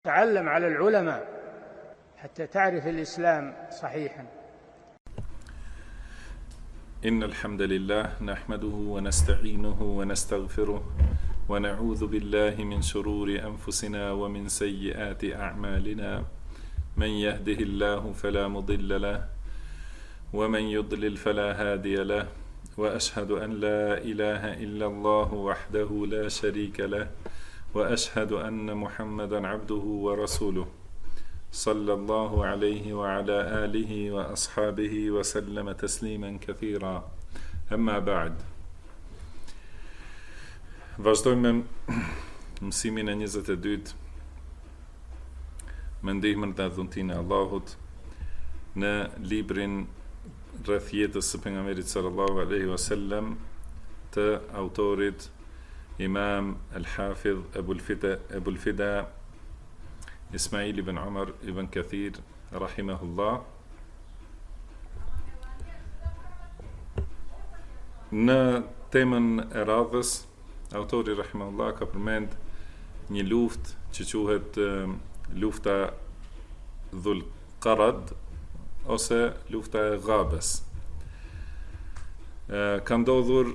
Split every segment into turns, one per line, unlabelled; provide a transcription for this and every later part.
تعلم على العلماء حتى تعرف الإسلام صحيحا.
إن الحمد لله نحمده ونستعينه ونستغفره ونعوذ بالله من شرور أنفسنا ومن سيئات أعمالنا. من يهده الله فلا مضل له ومن يضلل فلا هادي له، وأشهد أن لا إله إلا الله وحده لا شريك له، وأشهد أن محمدا عبده ورسوله صلى الله عليه وعلى آله وأصحابه وسلم تسليما كثيرا. أما بعد. Vazhdojmë mësimin e 22 me ndihmën dhe dhuntinë e Allahut në librin rreth jetës së pejgamberit sallallahu alaihi wasallam të autorit Imam al-Hafidh Ebul Fida Ismail ibn Umar ibn Kathir rahimahullah. Në temën e radhës, autori rahimahullah ka përmend një luftë që quhet lufta Dhul Qarad ose lufta e Ghabes. Ka ndodhur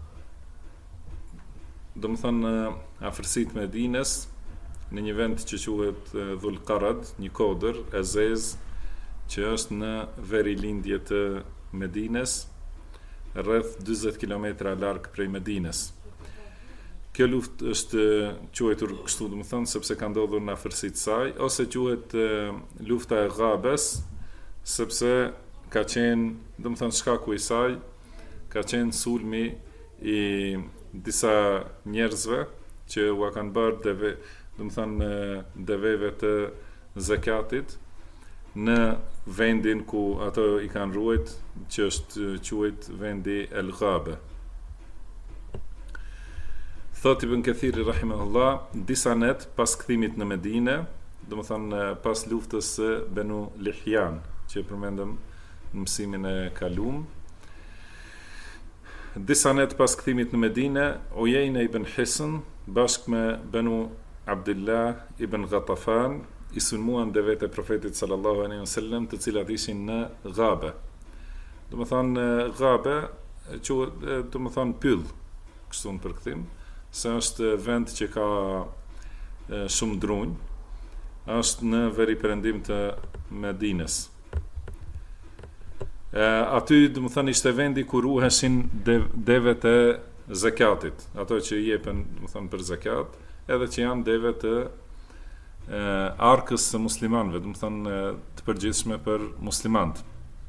domethënë afërsitë Medinës, në një vend që quhet Dhul Qarad, një kodër e zezë që është në verilindje të Medinës, rreth 40 kilometra larg prej Medinës. Kjo luftë është quajtur kështu domethënë sepse ka ndodhur në afërsitë saj, ose quhet lufta e Ghabes sepse ka qenë domethënë shkaku i saj ka qenë sulmi i disa njerëzve që u kanë bërë deveve të zakatit në vendin ku ato i kanë ruajt, që është quajt vendi El Ghabe. Thot Ibn Kathiri rahimahullah, disa net pas kthimit në Medinë, domethënë pas luftës së Banu Lihyan, që përmendëm në mësimin e kaluam, disa net pas kthimit në Medinë, Uyeyna ibn Hisn bashkë me Banu Abdullah ibn Ghatafan i sulmuan devet e profetit sallallahu alaihi wasallam, të cilat ishin në Ghabe. Domethënë Ghabe quhet domethënë pyll, kështu në përkthim, se është vend që ka shumë drunj, është në veri perëndim të Medinës. Aty domethënë ishte vendi ku ruheshin devet e zakatit, ato që i jepen domethënë për zakat, edhe që janë deve të arkës së muslimanëve, domethënë të përgjithshme për muslimanët.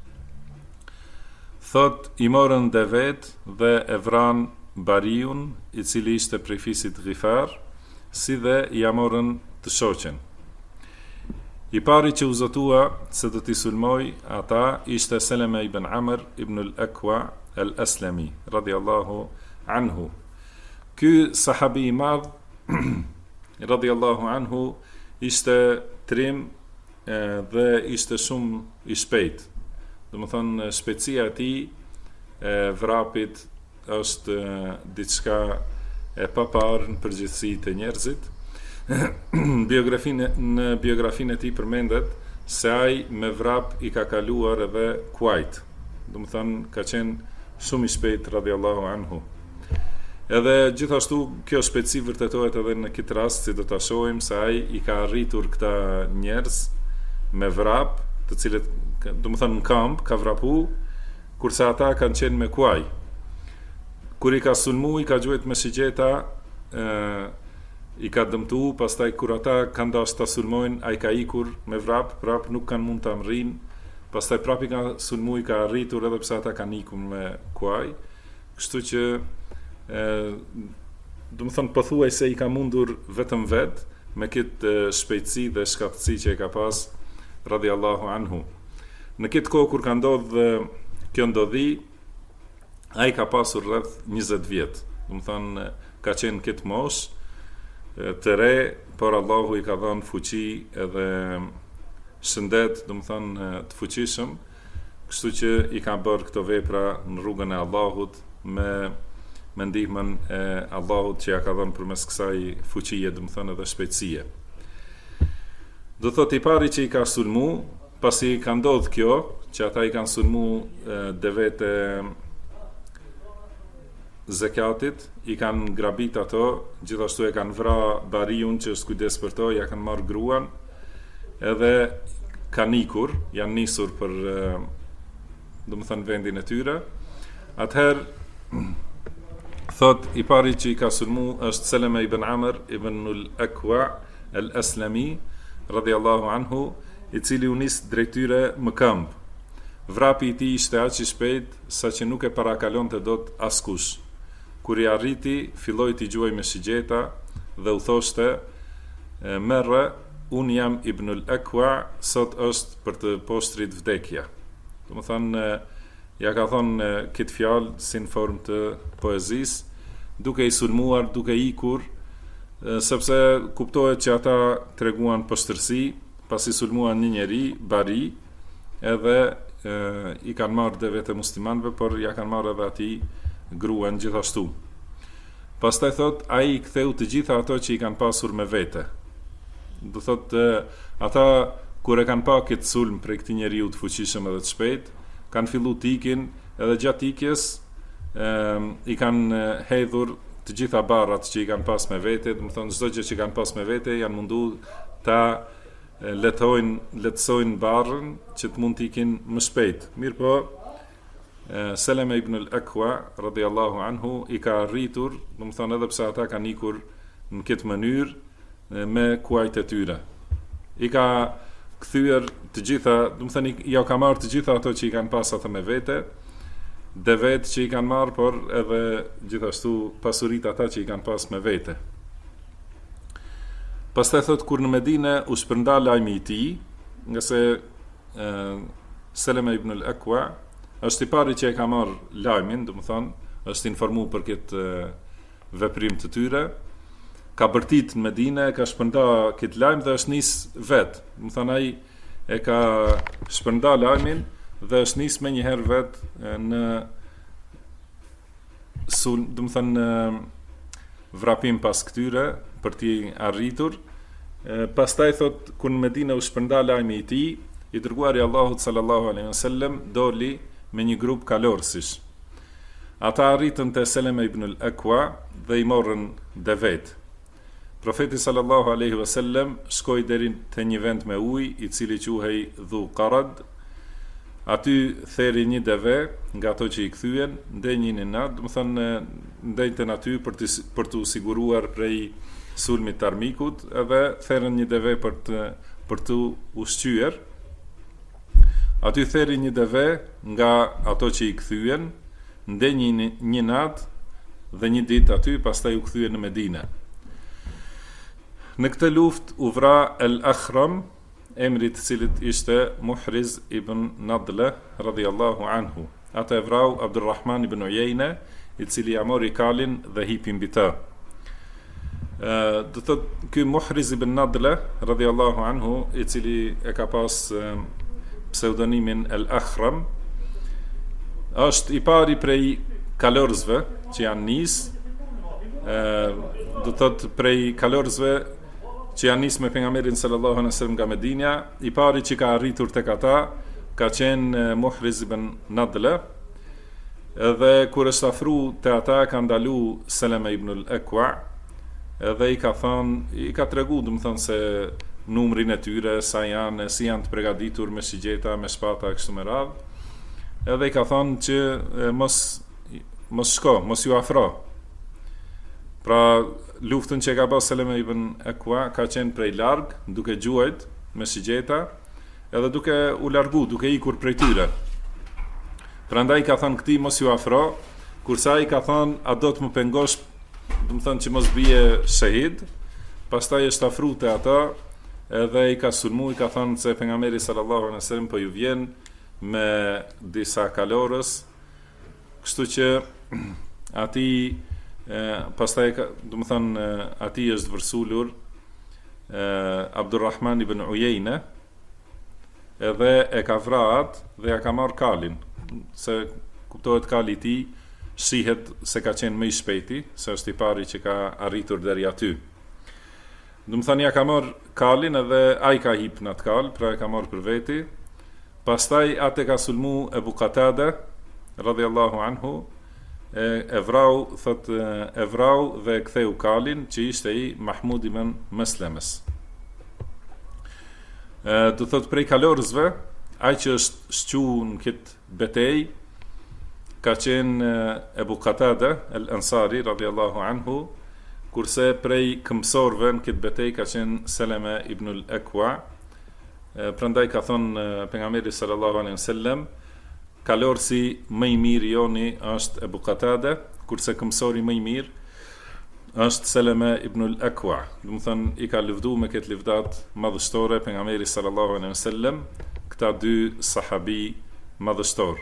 Thot, i morën devet dhe e vran Bariun, i cili ishte prej fisit Ghifar, si dhe i morën të shoqen. I pari që u zotua se do t'i sulmoj ata ishte Seleme ibn Amr ibn al-Akwa al-Aslami radiallahu anhu. Ky sahabi i madh radiallahu anhu ishte trim dhe ishte shumë i shpejt. Domethënë shpejtësia e tij vrapit është diçka e paparë në përgjithësi të njerëzit. Në biografinë e tij përmendet se ai me vrap i ka kaluar edhe Kuwait. Domethënë ka qenë shumë i shpejt radiallahu anhu. Edhe gjithashtu kjo shpejtësi vërtetohet edhe në këtë rast, si do ta shohim, se ai i ka arritur këta njerëz me vrap, të cilët domethënë në kamp ka vrapu, kurse ata kanë qenë me kuaj. Kur i ka sulmu, i ka gjuajt me shigjeta, i ka dëmtu, pastaj kur ata kanë dashur ta sulmojnë, ai ka ikur me vrap, prap nuk kanë mund ta mrin, pastaj prap i ka sulmu, i ka arritur edhe pse ata kanë ikur me kuaj. Kështu që domethënë pothuajse i ka mundur vetëm vet me këtë shpejtësi dhe shkaftësi që e ka pas radiallahu anhu. Në këtë kohë kur ka ndodhur kjo ndodhi, ai ka pasur rreth 20 vjet. Domethënë ka qenë këtë moshë të re, por Allahu i ka dhënë fuqi edhe shëndet, domethënë të fuqishëm, kështu që i ka bërë këto vepra në rrugën e Allahut me ndihmën e Allahut që ja ka dhënë përmes kësaj fuqie, domethënë edhe shpejtësie. Do thot I pari që I ka sulmu, pasi ka ndodh kjo, që ata I kanë sulmu devet e zekatit, I kanë grabit ato, gjithashtu e kanë vra bariun që është kujdes për to, ja kanë marrë gruan, edhe kanë ikur, janë nisur për do më thënë vendin e tyre. Atëherë, thot I pari që I ka sulmu është Seleme ibn Amr ibn al-Akwa al-Aslami, radhiyallahu anhu, I cili u nis drejt tyre më këmbë. Vrapi I tij ishte aq I shpejt sa që nuk e parakalonte dot askush. Kur I arriti, filloi t'i gjuaj me shigjeta dhe u thoshte: "Merre, un jam Ibn al-Akwa, sot është për të poshtrit vdekja." Domethënë ja ka thonë këtë fjalë si në formë të poezisë, duke I sulmuar, duke ikur, sepse kuptohet që ata treguan poshtërsi, pasi sulmuan një njeri, bari, edhe I kanë marrë dhe vete muslimanëve, por ja kanë marrë edhe ati gruan gjithashtu. Pastaj thot, ai I ktheu të gjitha ato që I kanë pasur me vete. Do thot, ata kur e kanë pa këtë sulm prej këtij njeriu të fuqishëm edhe të shpejt, kanë fillu t'ikin, edhe gjatë ikjes I kanë hedhur të gjitha barrat që I kanë pas me vete, do të thonë çdo gjë që kanë pas me vete janë mundu ta letësojnë barrën që të mund t'ikin më shpejt. Mirë po, Seleme ibn al-Akwa radhiyallahu anhu I ka arritur, do të thonë edhe pse ata kanë ikur në këtë mënyrë me kuajt e tyre. I ka kthyer të gjitha, do të thënë ja ka marrë të gjitha ato që I kanë pas ata me vete, devet që I kanë marrë, por edhe gjithashtu pasuritë ata që I kanë pas me vete. Pastaj thot kur në Medinë u shpërnda lajmi I tij, nga se Seleme ibn al-Akwa është I pari që e ka marrë lajmin, do të thonë, është informu për këtë veprim të tyre, ka bërtit në Medinë, ka shpërnda këtë lajm dhe është nis vet. Do të thonë ai e ka shpërnda lajmin dhe është nis me një herë vet në do të thonë vrapim pas këtyre për t'i arritur. Pastaj thot kur në Medinë u shpërnda lajmi I tij, I dërguari Allahut sallallahu alaihi wasallam doli me një grup kalorësish. Ata arritën te Seleme ibn al-Akwa dhe I morën devet. Profeti sallallahu alaihi wasallam shkoi deri te një vend me ujë I cili quhej Dhu Qarad. Aty theri një deve nga ato që I kthyen, ndenjin në natë, do të thonë ndenjten aty për të siguruar prej sulmit të armikut, edhe therën një deve për të ushqyer. Aty theri një deve nga ato që I kthyen, ndenjin një natë dhe një ditë aty, pastaj u kthyen në Medinë. Në këtë luftë u vra al-Akhram, emri të cilit ishte Muhriz ibn Nadle radhiyallahu anhu. Ata e vrau Abdurrahman ibn Uyeyne, I cili ja mori kalin dhe hipi mbi të. Do thot ky Muhriz ibn Nadle radhiyallahu anhu, I cili e ka pas pseudonimin al-Akhram, është I pari prej kalorësve që janë nis, do thot prej kalorësve që janë nis me pejgamberin sallallahu alaihi wasallam nga Medinja. I pari që ka arritur tek ata ka qenë Muhriz ibn Nadle, edhe kur është afru te ata ka ndalu Seleme ibn al-Akwa, edhe I ka thënë, I ka tregu, do të thonë se numrin e tyre, sa janë, si janë të përgatitur me shigjeta, me shpata kështu me radhë. Edhe I ka thënë që mos shko, mos ju afro. Pra luftën që ka bërë Seleme ibn Akwa ka qenë prej larg, duke gjuajt me shigjeta, edhe duke u largu, duke ikur prej tyre. Prandaj ka thënë këtij mos ju afro, kurse ai ka thënë a do të më pengosh, do të thonë që mos bie shahid. Pastaj është afru te ata, edhe I ka sulmu, I ka thënë se pejgamberi sallallahu alaihi wasallam po ju vjen me disa kalorës, kështu që ati pastaj do të thonë ati është vërsulur Abdurrahman ibn Uyeyne, edhe e ka vrarë dhe ja ka marrë kalin, se kuptohet kali I tij shihet se ka qenë më I shpejti, se është I pari që ka arritur deri aty. Do më thënë ja ka marrë kalin edhe ai ka hip në atë kal, pra e ka marrë për veti. Pastaj atë ka sulmu Ebu Qatada radhiyallahu anhu, e vrau dhe e ktheu kalin që ishte i Mahmud ibn Meslemes. Do thot prej kalorësve, ai që është shqu në këtë betej ka qenë Ebu Qatada el-Ansari radhiyallahu anhu, kurse prej këmbësorëve në këtë betej ka qenë Seleme ibn al-Akwa. Prandaj ka thonë pejgamberi sallallahu alaihi wasallam, kalorësi më i mirë joni është Ebu Qatada, kurse këmbësori më i mirë është Seleme ibn al-Akwa. Do të thonë i ka lëvdu me këtë lëvdat madhështore pejgamberi sallallahu alaihi wasallam këta dy sahabi madhështor.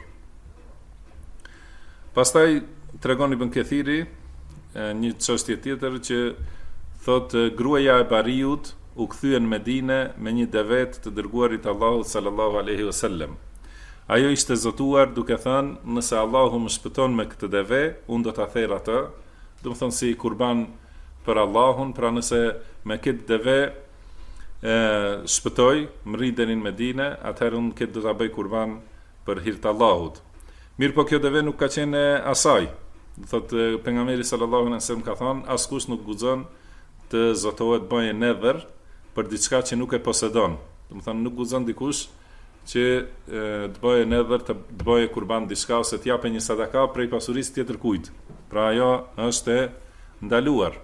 Pastaj tregon Ibn Kathiri një çështje tjetër që thot gruaja e Bariut u kthyen në Medinë me një devet të dërguarit Allahut sallallahu alaihi wasallam. Ajo ishte zotuar duke thënë, nëse Allahu më shpëton me këtë deve, unë do ta therr atë, do të thonë si kurban për Allahun, pra nëse me këtë deve shpëtoj, më rri deri në Medinë, atëherë unë këtë do ta bëj kurban për hir të Allahut. Mirë po kjo deve nuk ka qenë asaj. Do thotë pejgamberi sallallahu alaihi wasallam ka thënë, askush nuk guxon të zotohet bëjë nedhër për diçka që nuk e posedon. Do të thonë nuk guxon dikush që të bëjë nedhër të bëjë kurban diçka ose të japë një sadaka prej pasurisë tjetër kujt. Pra ajo është e ndaluar.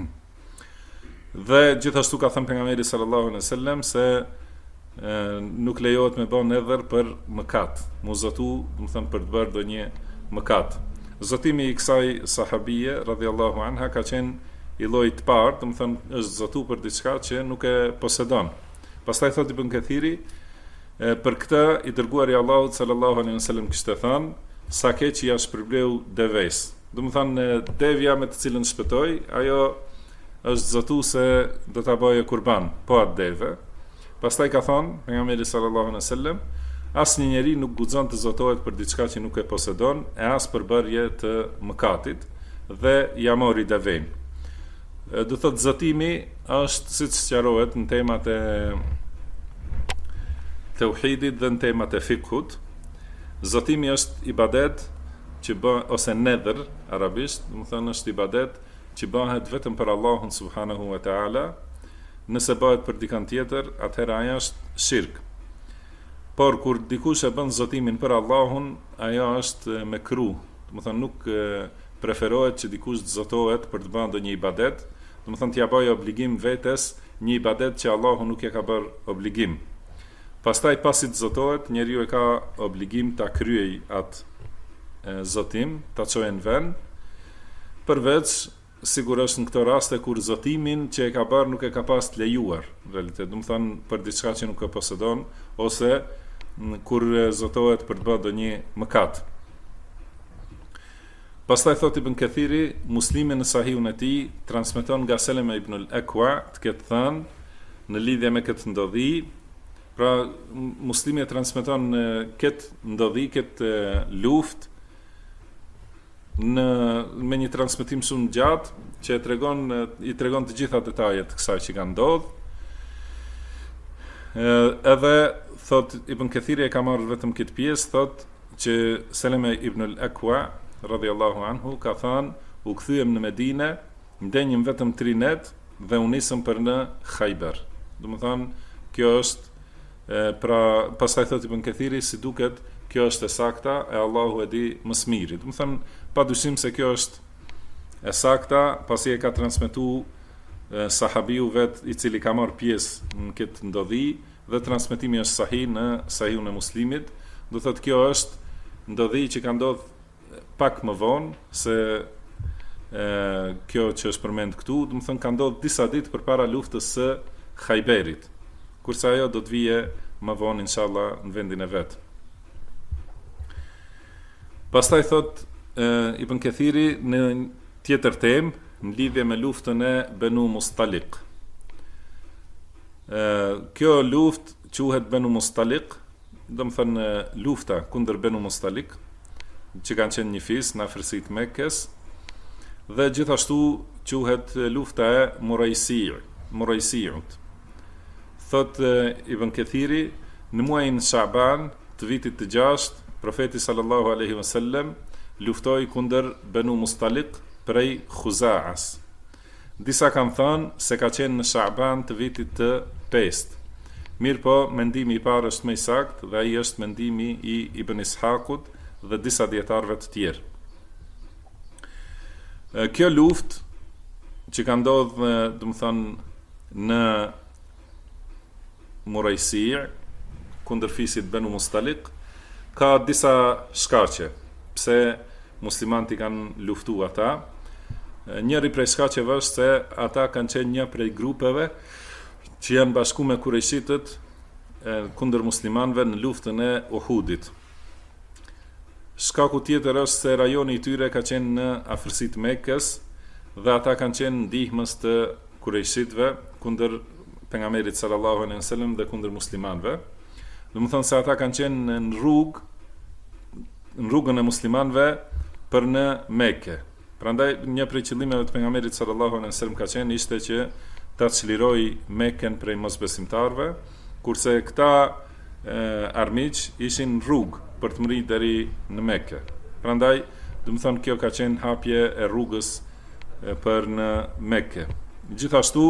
Dhe gjithashtu ka thënë pejgamberi sallallahu alaihi wasallam se nuk lejohet me bën nedhër për mëkat. Mu zotu, do të thonë për të bërë ndonjë mëkat. Zotimi i kësaj sahabie radhiyallahu anha ka qenë i llojit të parë, do të thonë është zotu për diçka që nuk e posedon. Pastaj thotë Ibn Kathiri, për këtë i dërguari i Allahut sallallahu alaihi wasallam kishte thënë, sa keq ja shpërbleu deves. Do të thonë devja me të cilën shpëtoi, ajo është zotu se do ta bëjë kurban po atë deve. Pastaj ka thënë pejgamberi sallallahu alaihi wasallam, asnjë njeri nuk guxon të zotohet për diçka që nuk e posedon, e as për bërje të mëkatit, dhe ja mori deven. Do thot zotimi është siç sqarohet në temat e tauhidit dhe në temat e fikhut. Zotimi është ibadet që bën ose nedër arabisht, do të thonë është ibadet që bëhet vetëm për Allahun subhanahu wa taala. Nëse bëhet për dikant tjetër, atëherë ajo është shirk. Por kur dikush e bën zotimin për Allahun, ajo është mekruh. Do të thonë nuk preferohet që dikush të zotohet për të bërë ndonjë ibadet. Do të thonë t'ia bëjë obligim vetes një ibadet që Allahu nuk e ka bërë obligim. Pastaj pasi të zotohet, njeriu e ka obligim ta kryej atë zotim, ta çojë në vend, përveç sigurisht në këto raste kur zotimin që e ka bërë nuk e ka pas të lejuar, në realitet, do të thonë për diçka që nuk e posedon, ose kur zotohet për të bërë ndonjë mëkat. Pastaj thot Ibn Kathiri, Muslimi në Sahihun e tij transmeton nga Seleme ibn al-Akwa të ketë thënë në lidhje me këtë ndodhi, pra Muslimi e transmeton këtë ndodhi, këtë luftë me një transmetim shumë gjatë që i tregon të gjitha detajet të kësaj që ka ndodhur. Edhe thot Ibn Kathiri e ka marrë vetëm këtë pjesë, thot që Seleme ibn al-Akwa radhiyallahu anhu ka thënë, u kthyem në Medinë, ndenjëm vetëm 3 net dhe u nisëm për në Khaybar. Do të thonë kjo është pra pastaj thotë Ibn Kathiri, si duket kjo është e sakta e Allahu e di më së miri. Do të thonë padyshim se kjo është e sakta, pasi e ka transmetuar sahabiu vet i cili ka marrë pjesë në këtë ndodhi dhe transmetimi është sahih në Sahihun e Muslimit. Do thotë kjo është ndodhi që ka ndodhur pak më vonë se kjo që është përmend këtu, do të thonë ka ndodhur disa ditë përpara luftës së Khayberit, kurse ajo do të vije më vonë inshallah në vendin e vet. Pastaj thot Ibn Kathiri në tjetër temë në lidhje me luftën e Banu Mustaliq. Kjo luftë quhet Banu Mustaliq, do të thonë lufta kundër Banu Mustaliq, që kanë qenë një fis në afërsitë Mekkes, dhe gjithashtu quhet lufta e Murajsi. Murajsiut. Thot Ibn Kathiri, në muajin Shaban të vitit të 6, profeti sallallahu alaihi wasallam luftoi kundër Banu Mustaliq prej Khuzaas. Disa kanë thënë se ka qenë në Shaban të vitit të 5. Mirë po, mendimi i parë është më i saktë dhe ai është mendimi i Ibn Ishaqut dhe disa dietarëve të tjerë. Kjo luftë që ka ndodhur, domethënë në Murajsi' kundër fisit Banu Mustaliq, ka disa shkaqe pse muslimanët i kanë luftuar ata. Njëri prej shkaqeve është se ata kanë qenë një prej grupeve që janë bashku me kurejshitët kundër muslimanëve në luftën e Uhudit. Shkaku tjetër është se rajoni i tyre ka qenë në afërsitë të Mekës dhe ata kanë qenë ndihmës të kurejshitëve kundër pejgamberit sallallahu alaihi wasallam dhe kundër muslimanëve. Domethënë se ata kanë qenë në rrugën e muslimanëve për në Mekë. Prandaj një prej qëllimeve të pejgamberit sallallahu alaihi wasallam ka qenë ishte që ta çliroi Mekën prej mosbesimtarëve, kurse këta armiq ishin në rrugë për të mritur deri në Mekë. Prandaj, domethënë kjo ka qenë hapje e rrugës për në Mekë. Gjithashtu,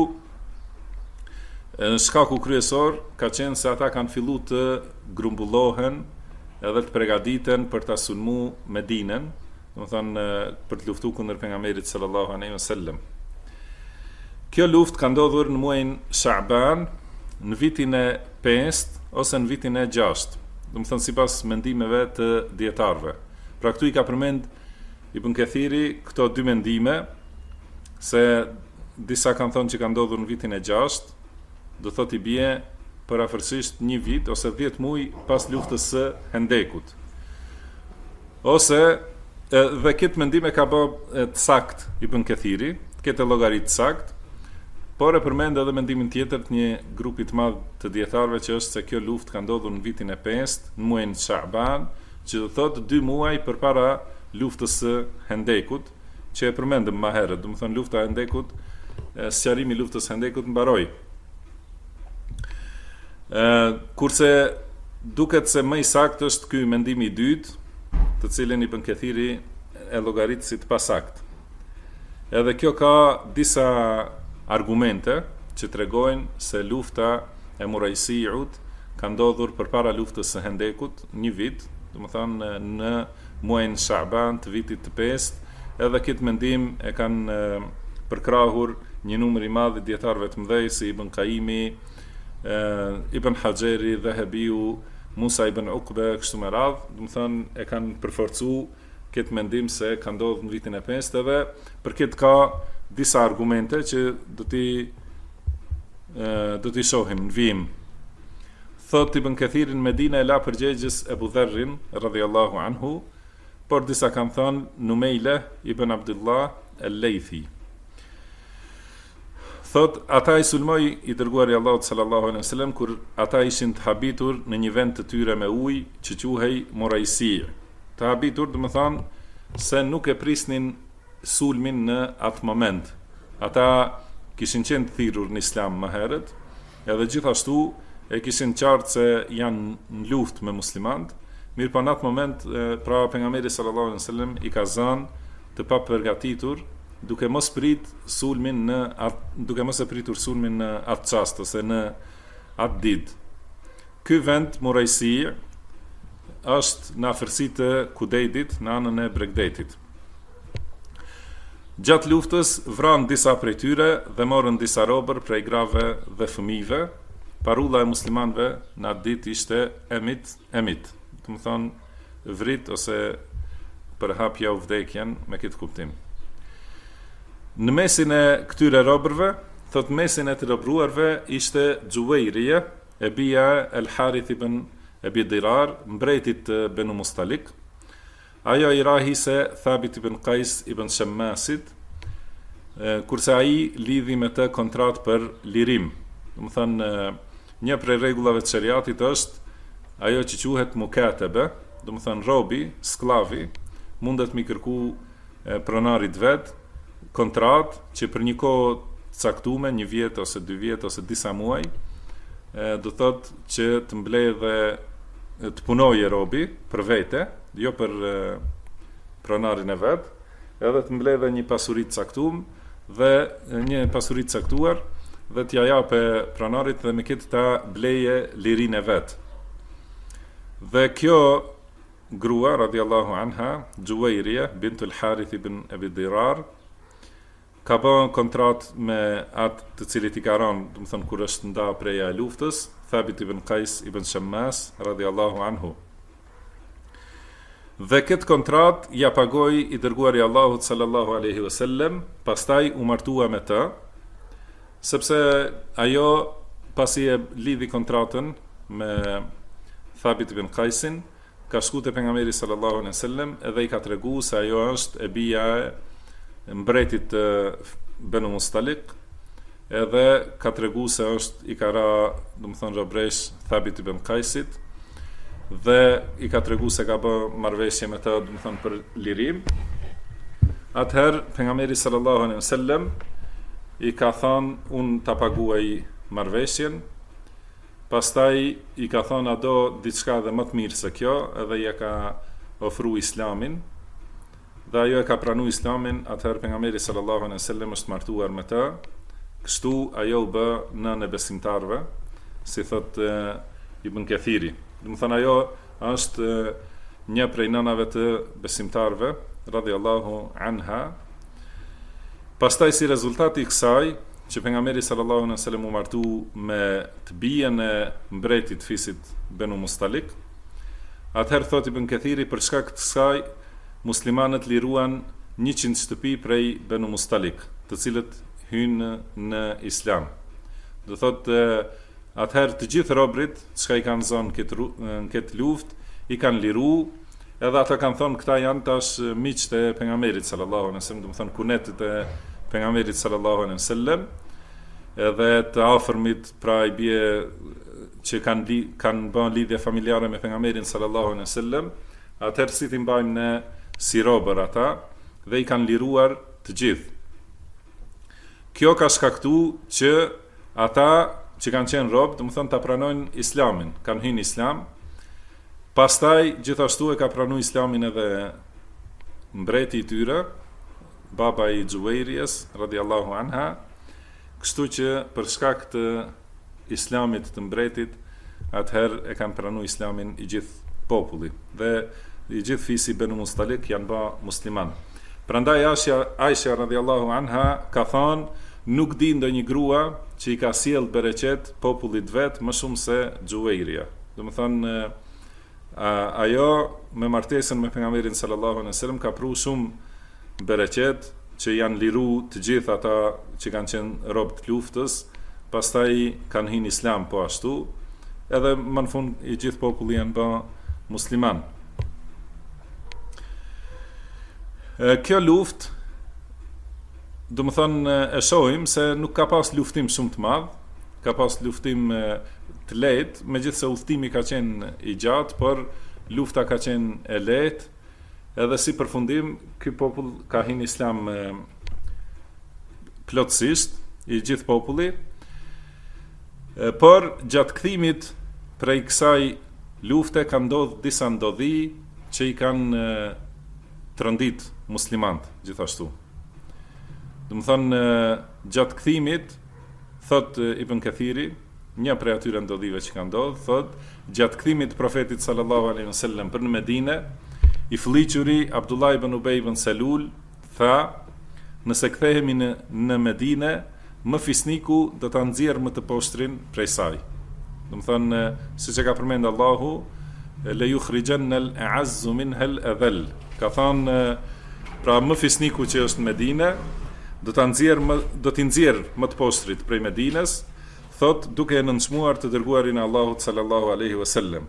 shkaku kryesor ka qenë se ata kanë filluar të grumbullohen edhe të përgatiten për ta sulmu Medinën, domethënë për të luftuar kundër pejgamberit sallallahu alaihi wasallam. Kjo luftë ka ndodhur në muajin Shaban, në vitin e 5 ose në vitin e 6, domethënë sipas mendimeve të dietarëve. Pra këtu i ka përmend Ibn Kathiri këto dy mendime, se disa kanë thënë që ka ndodhur në vitin e 6, do thotë i bie për afërsisht një vit ose 10 muaj pas luftës së Hendekut. Ose dhe këtë mendime ka bë të sakt Ibn Kathiri, këtë llogaritë sakt, por e përmend edhe mendimin tjetër të një grupi të madh të dietarëve që është se kjo luftë ka ndodhur në vitin e 5, në muajin Shaban, që do thotë 2 muaj përpara luftës së Hendekut, që e përmendëm më herët, domethënë lufta e Hendekut, sqarimi i luftës së Hendekut mbaroi. Kurse duket se më i saktë është ky mendimi i dytë, të cilin Ibn Kathiri e llogarit si të pasakt. Edhe kjo ka disa argumente që tregojnë se lufta e Murajsiut ka ndodhur përpara luftës së Hendekut një vit, domethënë në muajin Shaban të vitit të 5, edhe këtë mendim e kanë përkrahur një numër i madh dietarëve të mëdhej si Ibn Qayyimi, Ibn Hajeri, Dhahabiu, Musa ibn Uqbe, kështu me radhë, domethënë e kanë përforcuar këtë mendim se ka ndodhur në vitin e 5, edhe për këtë ka disa argumente që do t'i shohim në vijim. Thot Ibn Kathiri në Medinë e la përgjegjës Ebu Dharrin radhiyallahu anhu, por disa kanë thënë Numejle ibn Abdullah el-Laythi. Thot, ata i sulmoi i dërguari Allahut sallallahu alaihi wasallam kur ata ishin të habitur në një vend të tyre me ujë që quhej Murajsi. Të habitur, domethënë se nuk e prisnin sulmin në atë moment. Ata kishin qenë të thirrur në Islam më herët, edhe gjithashtu e kishin qartë se janë në luftë me muslimanët. Mirë po në atë moment, pra pejgamberi sallallahu alaihi wasallam i ka zënë të papërgatitur, duke mos pritur sulmin në atë çast ose në atë ditë. Ky vend Murajsi është në afërsi të Kudejdit, në anën e Bregdetit. Gjatë luftës vranë disa prej tyre dhe morën disa robër prej grave dhe fëmijëve. Parulla e muslimanëve në atë ditë ishte emit, do të thonë vrit ose përhapja u vdekjen me këtë kuptim. Në mesin e këtyre robërve, thot mesin e të robruarve ishte Xhuwairije, e bia El Harith ibn Abi Dirar, mbretit të Banu Mustaliq. Ajo i rahi se Thabit ibn Qais ibn Shammasit, kurse ai lidhi me të kontrat për lirim. Do të thënë, një prej rregullave të shariatit është ajo që quhet mukatebe, do të thënë robi, sklavi, mundet mi kërku pronarit vet kontrat që për një kohë caktuar, 1 vjet ose 2 vjet ose disa muaj, do thot që të mbledhë të punojë robi për vete, jo për pronarin e vet, edhe të mbledhë një pasuri të caktuar dhe një pasuri të caktuar dhe t'ja jape pronarit dhe me këtë ta bleje lirinë e vet. Dhe kjo grua radiallahu anha, Juwayriya bintul Harith ibn Abi Dirar, ka bën kontrat me atë të cilit i ka rënë, do të thonë kur është nda preja e luftës, Thabit ibn Qais ibn Shammas radiallahu anhu. Dhe këtë kontrat ja pagoi i dërguari i Allahut sallallahu alaihi wasallam, pastaj u martua me të, sepse ajo pasi e lidhi kontratën me Thabit ibn Qaisin, ka shku te pejgamberi sallallahu alaihi wasallam edhe i ka treguar se ajo është e bija e mbretit të Banu Mustalik, edhe ka treguar se është i ka ra, do të thonë robresh Thabit ibn Qaisit, dhe i ka treguar se ka bë marrëveshje me të, do të thonë për lirim. Atëherë pejgamberi sallallahu alaihi wasallam i ka thënë unë ta paguaj marrëveshjen. Pastaj i ka thënë ado diçka dhe më të mirë se kjo, edhe ja ka ofru islamin, dhe ajo e ka pranu islamin. Atëherë pejgamberi sallallahu alaihi wasallam është martuar me të, kështu ajo u bë nënë e besimtarve, si thot Ibn Kathiri. Do të thënë ajo është një prej nënave të besimtarve, radhiyallahu anha. Pastaj si rezultati i kësaj, që pejgamberi sallallahu alaihi wasallam u martu me të bijen e mbretit fisit Banu Mustalik, atëherë thot Ibn Kathiri për shkak të kësaj muslimanët liruan 100 shtëpi prej Banu Mustalik, të cilët hynë në islam. Do thot atëherë të gjithë robrit çka i kanë zonë në këtë luftë i kanë liru, edhe ata kanë thonë këta janë tash miqtë e pejgamberit sallallahu alaihi wasallam, do të thonë kunetit e pejgamberit sallallahu alaihi wasallam, edhe të afërmit, pra i bie që kanë bën lidhje familjare me pejgamberin sallallahu alaihi wasallam, atëherë si ti mbajmë ne si robër ata, dhe i kanë liruar të gjithë. Kjo ka shkaktuar që ata që kanë qenë robë, do të thonë ta pranojnë islamin, kanë hyrë në islam. Pastaj gjithashtu e ka pranuar islamin edhe mbreti i tyre, baba i Juwayriyas radiallahu anha, kështu që për shkak të islamit të mbretit, atëherë e kanë pranuar islamin i gjithë populli, dhe i gjithë fisi Banu Mustalik janë bë musliman. Prandaj Aisha radiallahu anha ka thënë, nuk di ndonjë grua që i ka sjell bereqet popullit vet më shumë se Juwayriya. Do të thonë ajo me martesën me pejgamberin sallallahu alaihi wasallam ka pru shumë bereqet, që janë liru të gjithë ata që kanë qenë robë të luftës, pastaj kanë hyrë në islam po ashtu, edhe më në fund i gjithë populli janë bë musliman. Kjo luftë, do të thonë e shohim se nuk ka pas luftim shumë të madh, ka pas luftim të lehtë, megjithëse udhtimi ka qenë i gjatë, por lufta ka qenë e lehtë, edhe si përfundim ky popull ka hyrë në islam plotësisht, i gjithë populli, por gjatë kthimit prej kësaj lufte ka ndodhur disa ndodhi që i kanë trondit muslimant gjithashtu. Do të thonë gjatë kthimit, thot Ibn Kathiri, një prej atyre ndodhive që ka ndodhur, thot gjatë kthimit profetit sallallahu alaihi wasallam për në Medinë, i fëlliquri Abdullah ibn Ubay ibn Salul tha, nëse kthehemi në Medinë, më fisniku do ta nxjerr më të poshtrin prej saj. Do të thonë, siç e ka përmend Allahu, la yukhrijanna al-a'azzu minha al-adhall. Ka thonë, pra më fisniku që është në Medinë, do t'i nxjerr më të poshtrit prej Medinës, thot duke e nënçmuar të dërguarin e Allahut sallallahu alaihi wasallam.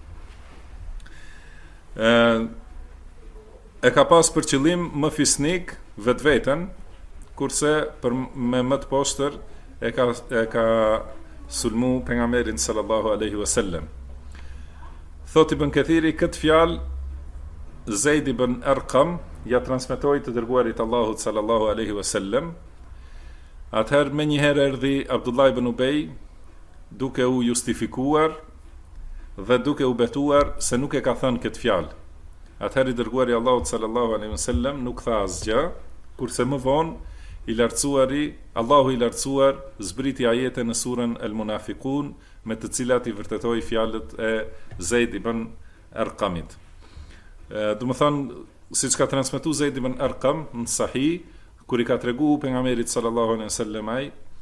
E ka pas për qëllim më fisnik vetveten, kurse për me më të poshtër e ka sulmu pejgamberin sallallahu alaihi wasallam. Thot Ibn Kathiri, këtë fjalë Zeid ibn Arqam ja transmetoi të dërguarit Allahut sallallahu alaihi wasallam, Atëherë me njëherë erdhi Abdullah ibn Ubej duke u justifikuar dhe duke u betuar se nuk e ka thënë këtë fjalë. Atëherë i dërguari Allahut sallallahu alaihi wasallam nuk tha asgjë, kurse më vonë Allahu i lartësuar zbriti ajete në surën El Munafiqun me të cilat i vërtetoi fjalët e Zeid ibn Arqamit. Do të thonë, siç ka transmetuar Zeid ibn Arqam në Sahih, kur i ka tregu pejgamberit sallallahu alaihi wasallam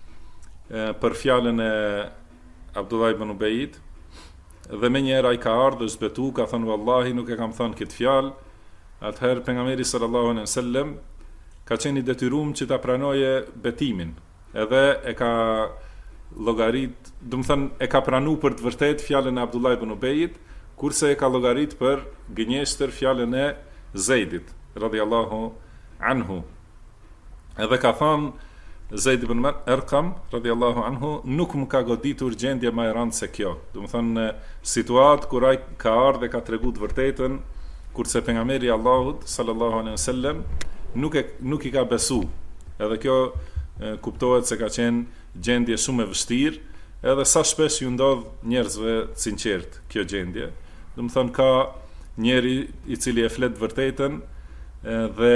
për fjalën e Abdullah ibn Ubejit, dhe me njëherë ai ka ardhur zbetu, ka thënë vallahi nuk e kam thënë këtë fjalë. Atëherë pejgamberi sallallahu alaihi wasallam ka qenë i detyruar që ta pranoje betimin, edhe e ka llogarit, do të thënë e ka pranuar për të vërtetë fjalën e Abdullah ibn Ubejit, kurse e ka llogarit për gënjeshtër fjalën e Zeidit radhiyallahu anhu. Edhe ka thënë Zeid ibn Arqam radhiyallahu anhu, nuk më ka goditur gjendje më e rëndë se kjo. Do të thënë situatë kur ai ka ardhur dhe ka treguar të vërtetën, kurse pejgamberi Allahut sallallahu alaihi wasallam nuk i ka besu. Edhe kjo kuptohet se ka qenë gjendje shumë e vështirë, edhe sa shpesh ju ndodh njerëzve të sinqert kjo gjendje. Do të thonë ka njeri i cili e flet vërtetën dhe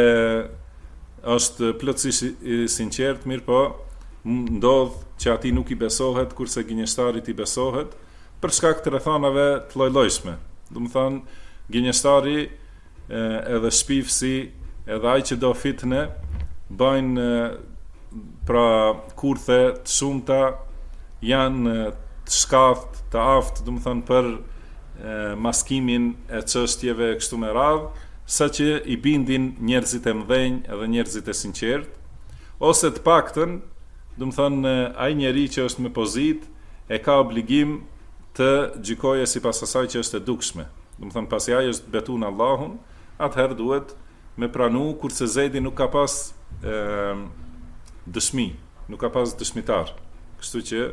është plotësisht i sinqert, mirë po ndodh që ati nuk i besohet, kurse gënjeshtarit i besohet, për shkak të rrethanave të lloj-llojshme. Do të thonë gënjeshtari edhe shpifsi, edhe ai që do fitne, bëjnë pra kurthe të shumta, janë të shkaft, të aftë, do të thonë për maskimin e çështjeve kështu me radhë, sa që i bindin njerëzit e mëdhenj edhe njerëzit e sinqert, ose të paktën, do të thonë ai njeri që është me pozit e ka obligim të gjykoje sipas asaj që është e dukshme. Do të thonë pasi ai është betuar në Allahun, atëherë duhet me pranu, kurse Zeidi nuk ka pas dëshmi, nuk ka pas dëshmitar. Kështu që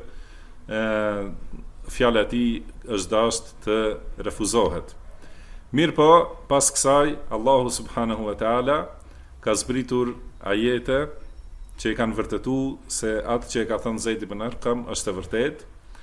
fjala e tij është dashur të refuzohet. Mirë po, pas kësaj, Allahu subhanahu wa ta'ala ka zbritur ajete që i kanë vërtetu se atë që i ka thënë Zeid ibn Arqam është e vërtet.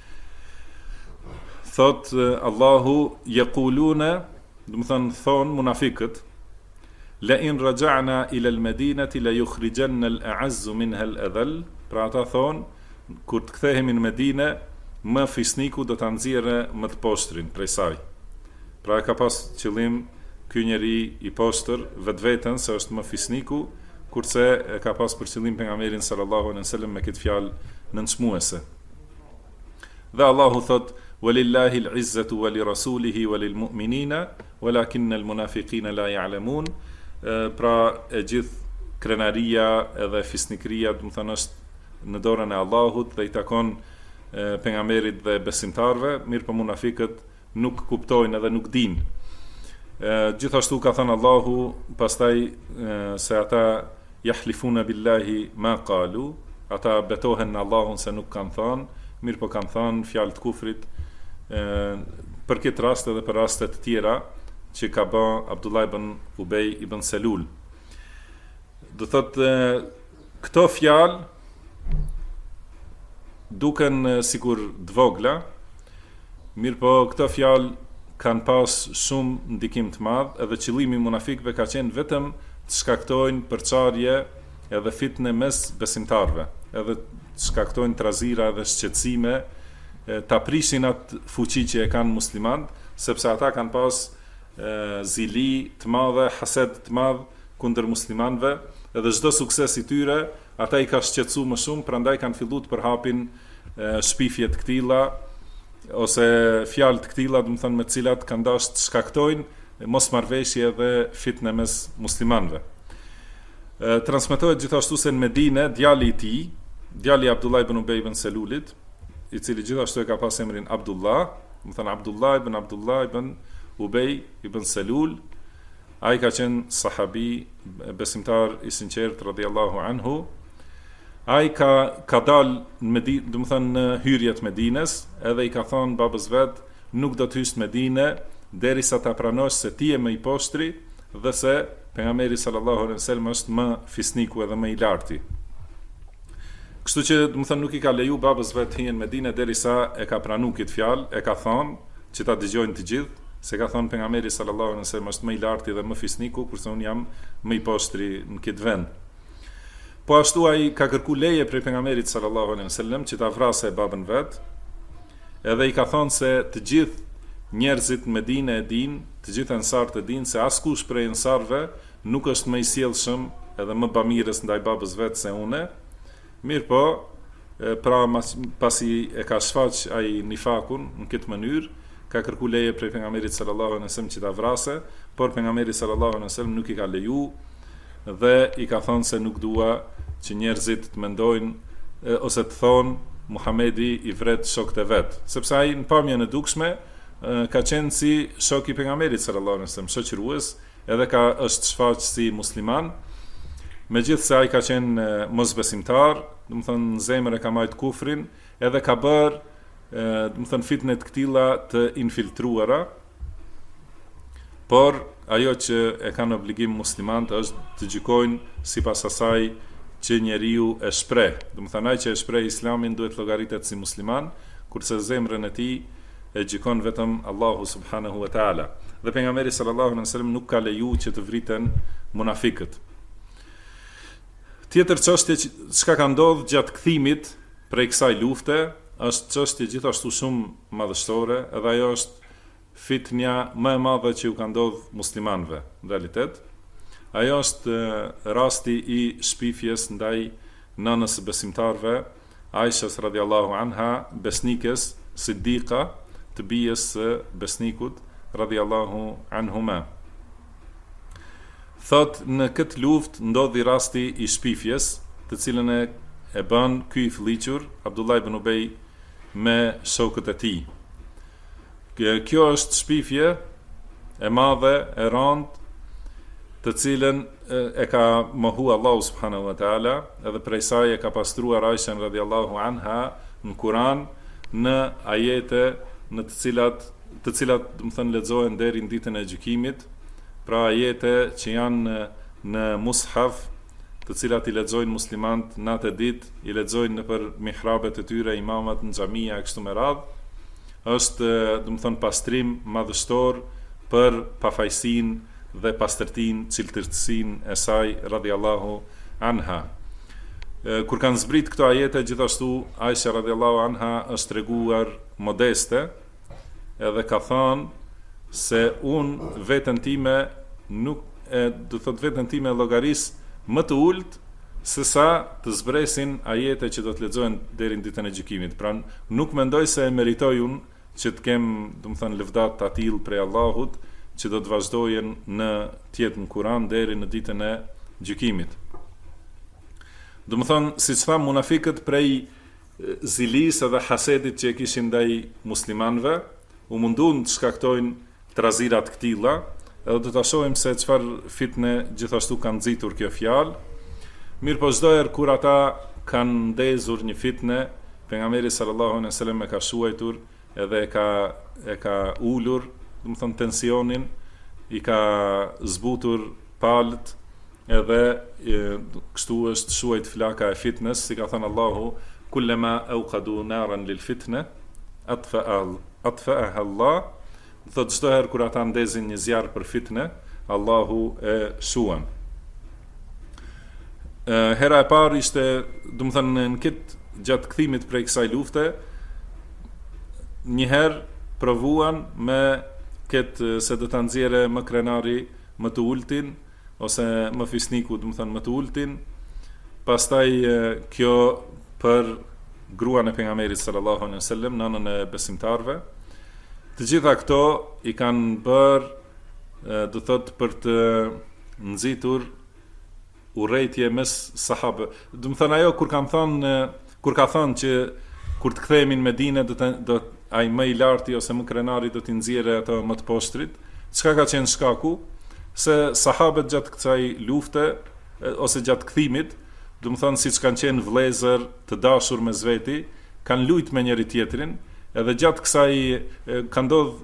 Thot Allahu, jekulune, dhe më thënë thonë munafikët, la in raja'na ila al-Madinati la yukhrijanna al-a'azzu minha al-adhall, pra ata thonë, kur të kthehemi në Medinë, më fisniku do ta nxjerrë më të poshtrin prej saj. Pra ka pas qëllim ky njeri i poshtër vetveten se është më fisniku, kurse e ka pas për qëllim pejgamberin sallallahu alaihi wasallam me këtë fjalë nënçmuese. Dhe Allahu thot: "Walillahi al-'izzatu wa li rasulihi wa lil mu'minina, walakinna al-munafiqina la ya'lamun." Pra e gjithë krenaria edhe fisnikëria, do të thonë, është në dorën e Allahut dhe i takon pejgamberit dhe besimtarve, mirë po munafiqët nuk kuptojnë edhe nuk dinë. Gjithashtu ka thënë Allahu pastaj se ata yahlifuna billahi ma qalu, ata betohen në Allahun se nuk kanë thënë, mirë po kanë thënë fjalë të kufrit, për këtë rast edhe për raste të tjera që ka bën Abdullah ibn Ubej ibn Selul. Do thotë këto fjalë duken sikur të vogla, mirë po këto fjalë kanë pas shumë ndikim të madh, edhe qëllimi i munafikëve ka qenë vetëm të shkaktojnë përçarje edhe fitne mes besimtarve, edhe të shkaktojnë trazira dhe shqetësime, ta prishin atë fuqi që e kanë muslimanët, sepse ata kanë pas zili të madhe, hased të madh kundër muslimanëve, edhe çdo sukses i tyre ata i ka shqetësuar më shumë, prandaj kanë filluar të përhapin shpifje të këtilla ose fjalë të këtilla, do të thonë me të cilat kanë dashur të shkaktojnë mosmarrveshje dhe fitne mes muslimanëve. Transmetohet gjithashtu se në Medinë djali i tij, djali i Abdullah ibn Ubej ibn Selulit, i cili gjithashtu e ka pas emrin Abdullah, do të thonë Abdullah ibn Ubej ibn Selul, ai ka qenë sahabi, besimtar i sinqert radhiyallahu anhu. Ai ka dalë në Medinë, do të thonë në hyrjet Medines, edhe i ka thonë babës vet, nuk do të hysh në Medinë derisa ta pranosh se ti je më i poshtri dhe se pejgamberi sallallahu alaihi wasallam është më fisniku edhe më i larti. Kështu që, do të thënë, nuk I ka leju babës vet të hijen në Medinë derisa e ka pranuar këtë fjalë, e ka thonë që ta dëgjojnë të gjithë, se ka thonë pejgamberi sallallahu alaihi wasallam është më I larti dhe më fisniku, kurse unë jam më I poshtri në këtë vend. Po ashtu ai ka kërku leje prej pejgamberit sallallahu alaihi wasallam që ta vrasë babën vet. Edhe I ka thonë se të gjithë njerëzit në Medinë e dinë, të gjithë ansarët e dinë se askush prej ansarëve nuk është më I sjellshëm edhe më bamirës ndaj babës vet se unë. Mirë po, pra pasi e ka shfaq ai nifakun në këtë mënyrë, ka kërku leje prej pejgamberit sallallahu alaihi wasallam që ta vrasë, por pejgamberi sallallahu alaihi wasallam nuk I ka leju dhe I ka thonë se nuk dua që njerëzit të mendojnë ose të thonë Muhamedi I vret shokët e vet, sepse ai në pamjen e dukshme ka qenë si shok I pejgamberit sallallahu alaihi wasallam, shoqërues, edhe është shfaq si musliman, megjithse ai ka qenë mosbesimtar, do të thonë në zemër e ka marrë kufrin, edhe ka bërë do të thënë fitne të këtilla të infiltruara, por ajo që e kanë obligim muslimanët është të gjykojnë sipas asaj që njeriu e shpreh. Do të thënë ai që e shpreh Islamin duhet llogaritet si musliman, kurse zemrën e tij e gjykon vetëm Allahu subhanahu wa taala. Dhe pejgamberi sallallahu alaihi wasallam nuk ka leju që të vriten munafikët. Tjetër çështje çka ka ndodhur gjatë kthimit prej kësaj lufte është çështje gjithashtu shumë madhështore, edhe ajo është fitnja më e madhe që u ka ndodhur muslimanëve në realitet. Ajo është rasti I shpifjes ndaj nënës së besimtarëve, Aishës radhiyallahu anha, besnikes, Siddiqa, të bijes së besnikut radhiyallahu anhuma. Thot në këtë luftë ndodhi rasti I shpifjes, të cilën e bën ky I fëlliqur, Abdullah ibn Ubay me shokët e tij. Kjo është shpifje e madhe, e rëndë, të cilën e ka mohu Allahu subhanahu wa taala, edhe prej saj e ka pastruar Aishën radhiyallahu anha në Kur'an në ajete në të cilat do të thënë lexohen deri në ditën e gjykimit, pra ajete që janë në mushaf, të cilat I lexojnë muslimanët natë e ditë, I lexojnë nëpër mihrabet e tyre imamat në xhamia e kështu me radhë. Është, do të thënë, pastrim madhështor për pafajsinë dhe pastërtinë, cilëtërsinë e saj radhiyallahu anha. Kur kanë zbrit këto ajete, gjithashtu Aisha radhiyallahu anha është treguar modeste, edhe ka thënë se unë veten time nuk do thot veten time llogaris më të ulët se sa të zbresin ajete që do të lexohen deri në ditën e gjykimit. Pra nuk mendoj se e meritoj unë që të kem, do të thënë, lëvdat të atill prej Allahut që do të vazhdojnë në tjetë në Kur'an deri në ditën e gjykimit. Do të thënë, siç tham, munafikët prej zilis edhe hasedit që e kishin ndaj muslimanëve, u mundun të shkaktojnë trazirat këtilla, edhe do ta shohim se çfarë fitne gjithashtu kanë nxitur kjo fjalë. Mirë po çdo herë kur ata kanë ndezur një fitne, pejgamberi sallallahu alejhi dhe sellem e ka shuajtur edhe e ka ulur, do të thonë, tensionin, I ka zbutur palët, edhe kështu është shuajt flaka e fitnes, si ka thënë Allahu, kullama awqadu naran lil fitne, atfa'aha Allah. Thot çdo herë kur ata ndezin një zjarr për fitne, Allahu e shuan. Hera e parë ishte, do të thënë, në këtë gjatë kthimit prej kësaj lufte, një herë provuan me këtë se do ta nxjerrë më krenari më të ultin ose më fisniku, do të thënë, më të ultin. Pastaj kjo për gruan e pejgamberit sallallahu alaihi wasallam, nënën e besimtarve. Të gjitha këto I kanë bërë, do thot, për të nxitur urrejtje mes sahabe. Do të thënë, ajo kur ka thënë që kur të kthehemi në Medinë do ai më I larti ose më krenari do t'i nxjerrë ato më të poshtrit. Çka ka qenë shkaku? Se sahabët gjatë kësaj lufte ose gjatë kthimit, do të thënë, siç kanë qenë vëllezër të dashur mes veti, kanë luajtur me njëri tjetrin. Edhe gjatë kësaj ka ndodhur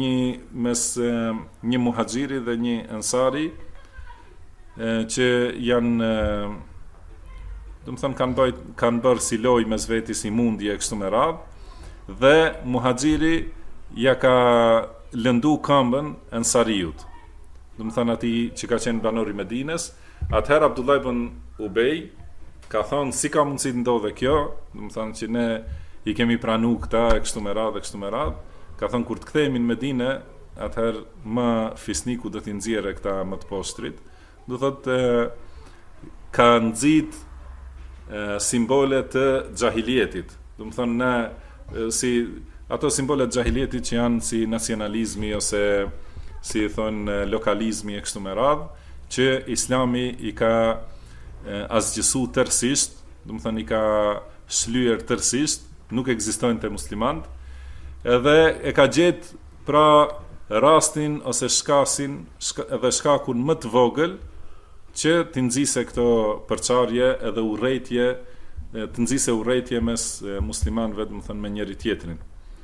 një muhaxhiri dhe një ansari që janë do të thonë kanë bërë si lojë mes vetis si mundje e kështu me radhë, dhe muhaxhiri ja ka lëndu këmbën Ansariut. Do të thonë ati që ka qenë banor i Medines, atëherë Abdullah ibn Ubej ka thonë si ka mundësi të ndodhe kjo, do të thonë që ne i kemi pranu këta e kështu me radhë, ka thonë kur të kthehemi në Medinë, atëherë më fisniku do t'i nxjerrë këta më të poshtrit. Do thotë ka nxit simbole të xahilietit. Do të thonë ne si ato simbole të xahilietit që janë si nacionalizmi ose si thonë lokalizmi e kështu me radhë, që Islami i ka asgjësu tërësisht, do të thonë i ka shlyer tërësisht, nuk ekzistojnë te muslimanët, edhe e ka gjetë pra rastin ose edhe shkakun më të vogël që të nxise këto përçarje edhe urrejtje, të nxise urrejtje mes muslimanëve, do të thonë me njëri tjetrin.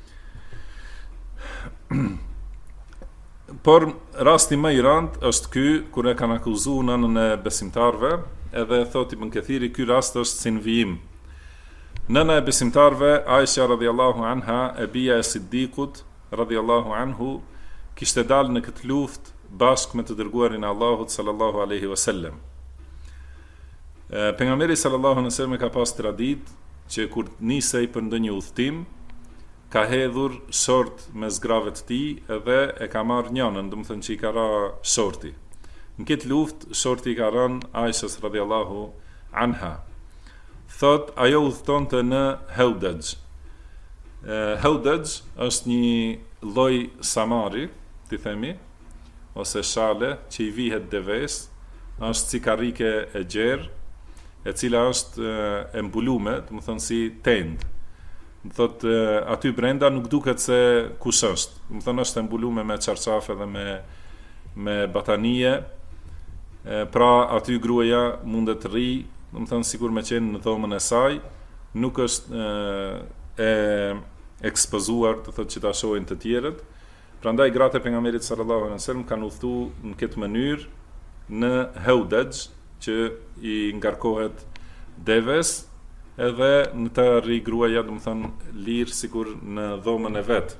Por rasti më i rëndë është ky kur e kanë akuzuar nënën e besimtarve, edhe thotë Ibn Kathiri ky rast është si në vijim. Nëna e besimtarve, Aisha radhiyallahu anha, e bija e Siddiqut radhiyallahu anhu, kishte dalë në këtë luftë bashkë me të dërguarin e Allahut sallallahu alaihi wasallam. Pejgamberi sallallahu alaihi wasallam ka pas traditë që kur nisej për ndonjë udhtim, ka hedhur short me zgravet të tij edhe e ka marrë njënën, do të thonë që i ka ra shorti. Në këtë luftë shorti i ka rënë Aishës radhiyallahu anha. Thot, ajo udhtonte në Haudaj. Haudaj është një lloj samari, ti themi, ose shale që i vihet deves, është si karrike e gjerë, e cila është e mbulume, do të thonë si tend. Do thot aty brenda nuk duket se kush është. Do të thonë është e mbulume me çarçafe dhe me batanije. Pra aty gruaja mundet të rri, do të thonë sikur me qenë në dhomën e saj, nuk është e ekspozuar, të thotë që ta shohin të tjerët. Prandaj gratë e pejgamberit sallallahu alaihi wasallam kanë udhëtuar në këtë mënyrë në Haudaj, që i ngarkohet deves, edhe në të rri gruaja, do të thonë lirë sikur në dhomën e vet.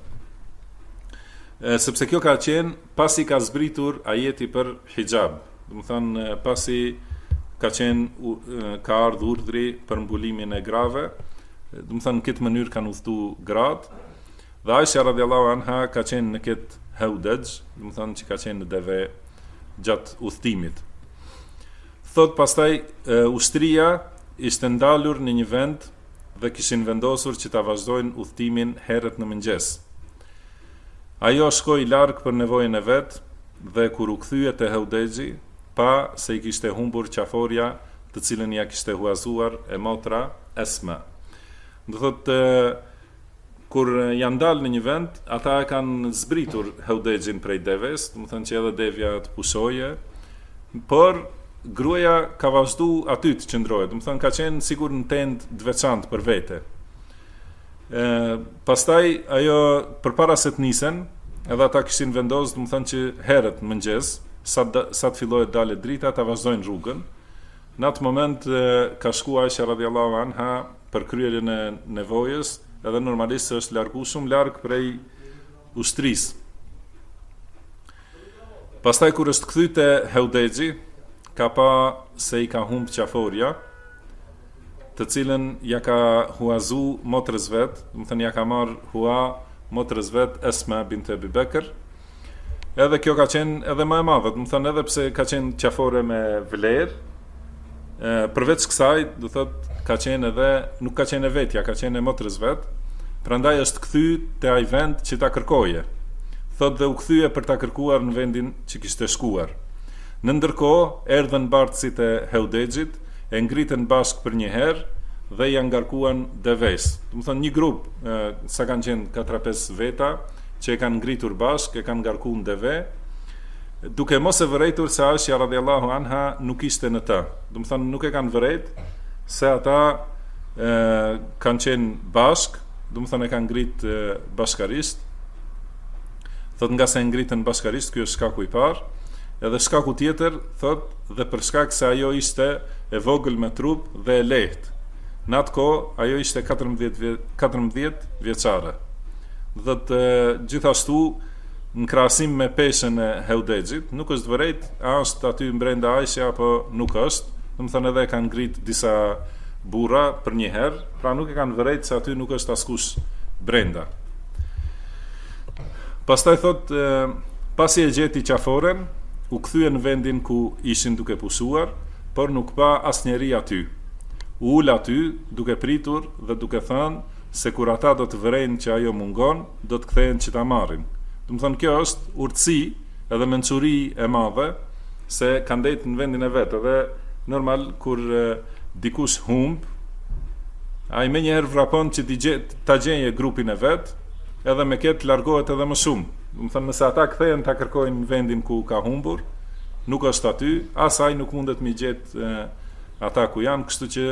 Sepse kjo ka qenë pasi ka zbritur ajeti për hijab, do të thonë pasi ka ka ardhur urdhri për mbulimin e grave, do të thonë në këtë mënyrë kanë udhëtuar gratë. Dhe Aisha radhiyallahu anha ka qenë në këtë Haudaj, do të thonë që ka qenë në deve gjatë udhëtimit. Thot pastaj ushtria ishte ndalur në një vend dhe kishin vendosur që ta vazhdojnë udhëtimin herët në mëngjes. Ajo shkoi larg për nevojën e vet dhe kur u kthye te Haudajji, pa se i kishte humbur qaforja të cilën ja kishte huazuar e motra Esma. Do thotë kur janë dalë në një vend, ata e kanë zbritur Haudajjin prej deves, do të thonë që edhe devja të pushoje, por gruaja ka vazhdu aty të qëndroje, do të thonë ka qenë sigur në tend të veçantë për vete. Pastaj ajo përpara se të nisen, edhe ata kishin vendosur, do të thonë që herët në mëngjes, sa të fillohet dalet drita, ta vazhdojnë rrugën. Në atë moment ka shku Aisha radhiyallahu anha për kryerjen e nevojës, edhe normalisht është largu shumë larg prej ushtrisë. Pastaj kur është kthy te Haudajji, ka pa se i ka humb qaforja, të cilën ja ka huazu motrës vet, do të thënë ja ka marr hua motrës vet Esma bint Abi Bekr. Edhe kjo ka qenë edhe më e madhe, do të thënë edhe pse ka qenë qafore me vlerë, përveç kësaj, do thotë ka qenë edhe nuk ka qenë vetja, ka qenë motrës vet. Prandaj është kthy te ai vend që ta kërkoje. Thotë dhe u kthye për ta kërkuar në vendin që kishte shkuar. Në ndërkohë erdhën bardhësit e Haudajjit, e ngritën bashkë për një herë dhe janë ngarkuan deves. Do të thonë një grup, sa kanë qenë 4-5 veta, që e kanë ngritur bashkë, e kanë ngarkuar në deve, duke mos e vërejtur se Aisha radhiyallahu anha nuk ishte në të. Do të thonë nuk e kanë vërejt se ata kanë qenë bashkë, do të thonë e kanë ngrit bashkarisht. Thot nga se ngritën bashkarisht, ky është shkaku i parë. Edhe shkaku tjetër, thot, dhe për shkak se ajo ishte e vogël me trup dhe e lehtë. Në atë kohë, ajo ishte 14 vjeçare. Dhe gjithashtu, në krahasim me peshën e Heudexhit, nuk është vërejt, a është aty brenda Aisha apo nuk është. Domethënë edhe kanë ngrit disa burra për një herë, pra nuk e kanë vërejt se aty nuk është askush brenda. Pastaj thot, pasi e gjeti qaforen, u kthye në vendin ku ishin duke pusuar, por nuk pa asnjëri aty. U ul aty duke pritur dhe duke thënë se kur ata do të vërejnë që ajo mungon, do të kthehen që ta marrin. Domethënë kjo është urtësi edhe mençuri e madhe se kanë ndejt në vendin e vet, edhe normal kur dikush humb, ai më njëherë vrapon që ta gjenje grupin e vet, edhe me këtë largohet edhe më shumë. Domethënë nëse ata kthehen ta kërkojnë në vendin ku ka humbur, nuk është aty, asaj nuk mundet mi gjetë ata ku janë, kështu që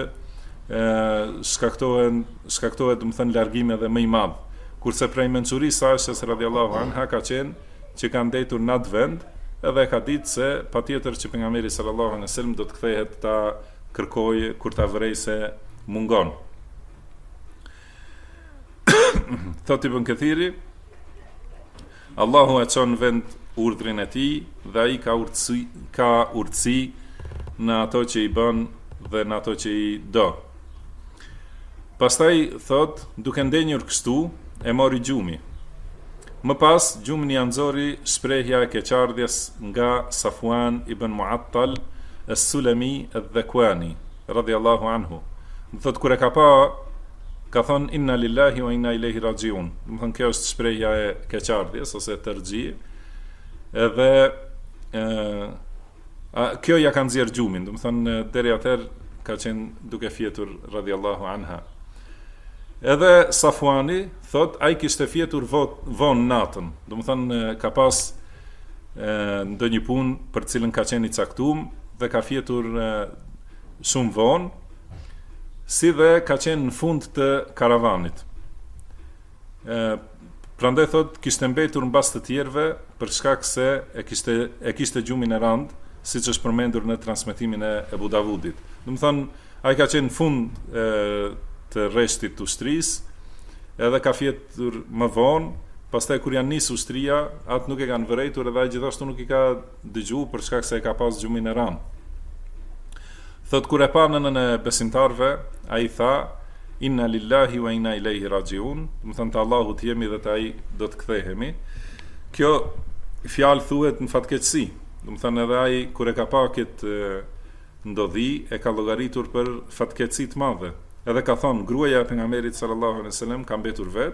shkaktohet domethënë largimi edhe më i madh. Kurse prej mençurisë së Aishës radhiyallahu anha ka qenë që kanë ndetur në atë vend, edhe ka ditë se patjetër që pejgamberi sallallahu alaihi wasallam do të kthehet ta kërkojë kur ta vrej se mungon. Thot Ibn Kathiri, Allahu e çon vend urdhrin e tij dhe ai ka urtësi në ato që i bën dhe në ato që i do. Pastaj thot, duke ndenjur kështu, e mori gjumi. Më pas, gjumin ja nxori shprehja e keqardhjes nga Safwan ibn Mu'attal as-Sulami ad-Dhakwani radhiyallahu anhu. Thot kur e ka pa, ka thonë inna lillahi wa inna ilaihi rajiun. Do të thonë kjo është shprehja e keqardhjes ose tërgji. Edhe kjo ja ka nxjerr gjumin, do të thonë deri atëherë ka qenë duke fjetur radhiyallahu anha. Edhe Safwani thot ai kishte fjetur vonë natën. Do të thonë ka pas ndonjë punë për cilën ka qenë i caktuar dhe ka fjetur shumë vonë, si dhe ka qenë në fund të karavanit. Prandaj thot kishte mbetur mbas të tjerëve për shkak se e kishte gjumin e rand, siç është përmendur në transmetimin e Ebu Davudit. Do të thonë ai ka qenë në fund të rreshtit të ushtrisë, edhe ka fjetur më vonë, pastaj kur janë nisur ushtria, atë nuk e kanë vërejtur edhe ai gjithashtu nuk i ka dëgjuar për shkak se e ka pas gjumin e rand. Thot kur e pa nënën e besimtarve, ai tha inna lillahi wa inna ilaihi rajiun, do të thonë te Allahu të jemi dhe te ai do të kthehemi. Kjo fjalë thuhet në fatkeqësi. Do të thonë edhe ai kur e ka pa këtë ndodhi e ka llogaritur për fatkeqësi të madhe. Edhe ka thonë gruaja e pejgamberit sallallahu alaihi wasallam ka mbetur vet.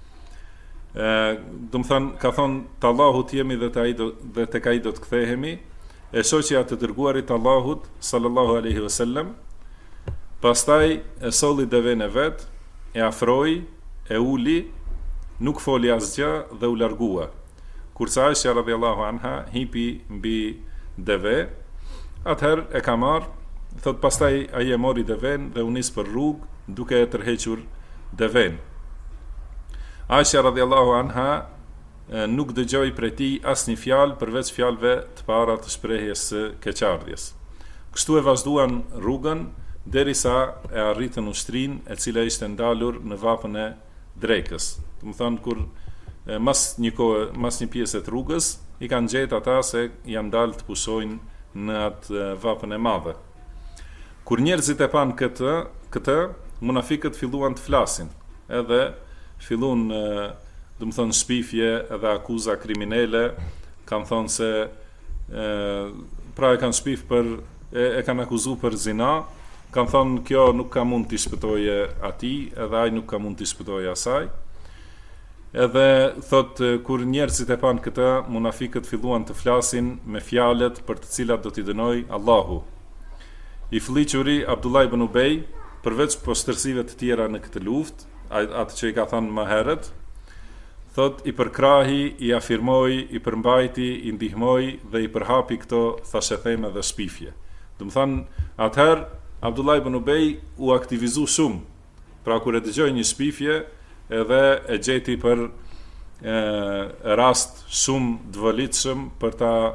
Do të thonë ka thonë te Allahu të jemi dhe tek ai do të kthehemi. E shoqja të dërguarit Allahut sallallahu alaihi wasallam, pastaj e solli devën e vet, e afroi, e uli, nuk foli asgjë dhe u largua. Kurse Aisha radhiyallahu anha hipi mbi deve, atëherë e ka marr, thot pastaj ai e mori devën dhe u nis për rrugë duke e tërhequr devën. Aisha radhiyallahu anha nuk dëgjoi prej tij asnjë fjalë përveç fjalëve të para të shprehjes së keqardhjes. Kështu e vazhduan rrugën derisa e arritën ushtrinë e cila ishte ndalur në vapën e drekës. Do të thonë kur mas një pjesë të rrugës i kanë gjetë ata se janë dalë të pushojnë në atë vapën e madhe. Kur njerëzit e panë këtë, munafiqët filluan të flasin, edhe filluan do të thonë shpifje edhe akuza kriminale, kanë thonë se pra e kanë shpif e kanë akuzuar për zina, kanë thonë kjo nuk ka mund t'i shpëtojë atij, edhe ai nuk ka mund t'i shpëtojë asaj. Edhe thot kur njerëzit e panë këtë, munafiqët filluan të flasin me fjalët për të cilat do t'i dënoj Allahu. I fëlliquri Abdullah ibn Ubej, përveç poshtërsive të tjera në këtë luftë, atë që i ka thënë më herët, thot i përkrahi, i afirmoi, i përmbajti, i ndihmoi dhe i përhapi këto thashetheme dhe shpifje. Do të thonë, atëherë Abdullah ibn Ubej u aktivizu shumë. Pra kur e dëgjoi një shpifje, edhe e gjeti për rast shumë dëvëlitshëm për ta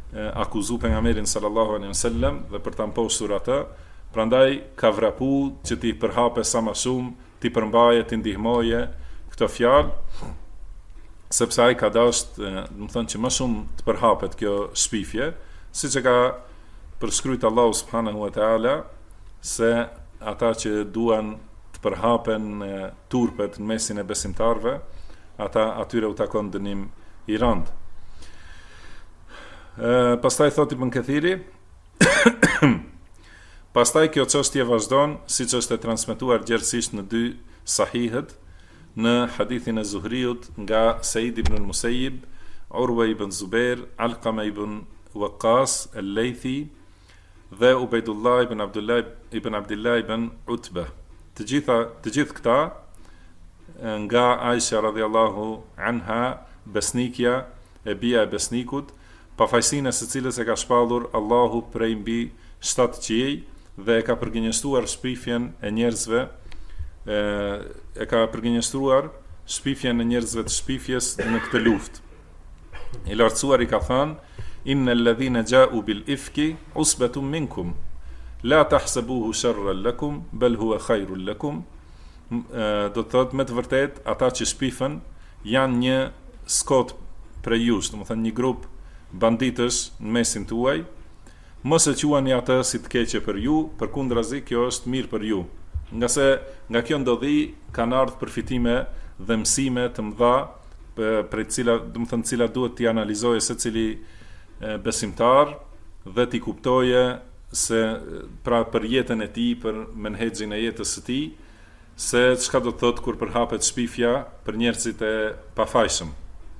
akuzu pejgamberin sallallahu alaihi wasallam dhe për ta mpostur atë, prandaj ka vrapu që ti përhape sa më shumë, ti përmbaje, ti ndihmoje këtë fjalë, sepse ai ka dashur, do të thonë që më shumë të përhapet kjo shpifje, siç e ka përshkruajt Allahu subhanahu wa taala se ata që duan të përhapen turpet në mesin e besimtarve, ata atyre u takon dënim i rënd. Pastaj thot Ibn Kathiri, pastaj kjo çështje vazhdon siç është e transmetuar gjerësisht në 2 sahihet, në hadithin e Zuhriut nga Said ibn al-Musayyib, Urwa ibn Zubair, Alqama ibn Waqqas al-Laythi dhe Ubaydullah ibn Abdullah ibn Utbah. Të gjithë këta nga Aisha radhiyallahu anha, besnikja e bija e besnikut, pafajësinë së cilës e ka shpallur Allahu prej mbi 7 qiej dhe e ka përgjigjëstuar shpifjen e njerëzve, të shpifjes në këtë luftë. I lartësuar i ka thënë: innal ladhina ja'u bil ifki usbatun minkum la tahsabuhu sharran lakum bal huwa khairul lakum. Do të thotë me të vërtet ata që shpifën janë një skot prej jush, do të thënë një grup banditësh në mesin tuaj, mos e quani atë si të keqe për ju, përkundrazi kjo është mirë për ju. Nga se nga kjo ndodhi kanë ardhur përfitime dhe mësime të mëdha për cila duhet t'i analizoje secili besimtar dhe t'i kuptoje se pra për jetën e tij, për menhexhin e jetës së tij, se çka do të thotë kur përhapet shpifja për njerëzit e pafajshëm.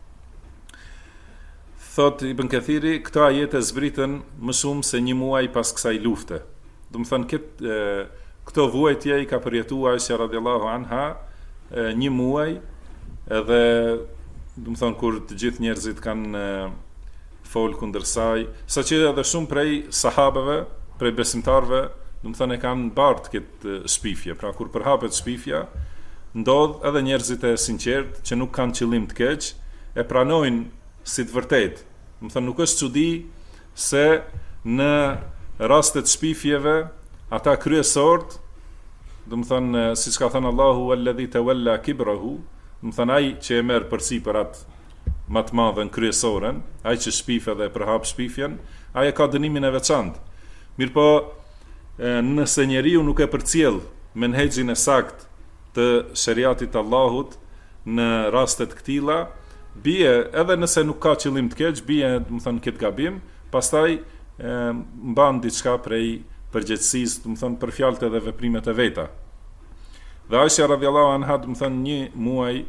Thot Ibn Kathiri, këto ajete zbritën më shumë se 1 muaj pas kësaj lufte. Do të thënë këto vuajtje i ka përjetuar Aisha radhiyallahu anha 1 muaj, edhe do të thënë kur të gjithë njerëzit kanë fol kundër saj, saqë edhe shumë prej sahabeve, prej besimtarve, do të thënë e kanë bart këtë shpifje. Pra kur përhapet shpifja, ndodh edhe njerëzit e sinqert që nuk kanë qëllim të keq, e pranojnë si të vërtet. Do të thënë nuk është çudi se në rastet shpifjeve ata kryesorët, do të thënë siç ka thënë Allahu alladhi tawalla kibrahu, do të thënë ai që e merr përsipër atë më të madhen kryesorën, ai që shpif edhe përhap shpifjen, ai ka dënimin e veçantë. Mirpo nëse njeriu nuk e përcjell menhexhin e sakt të shariatit të Allahut në rastet këtilla, bie edhe nëse nuk ka qëllim të keq, bie, do të thënë, këtë gabim, pastaj mban diçka prej përgjegjësisë, do të thënë, për fjalët edhe veprimet e veta. Dhe Aisha radhiyallahu anha, do të thënë, 1 muaj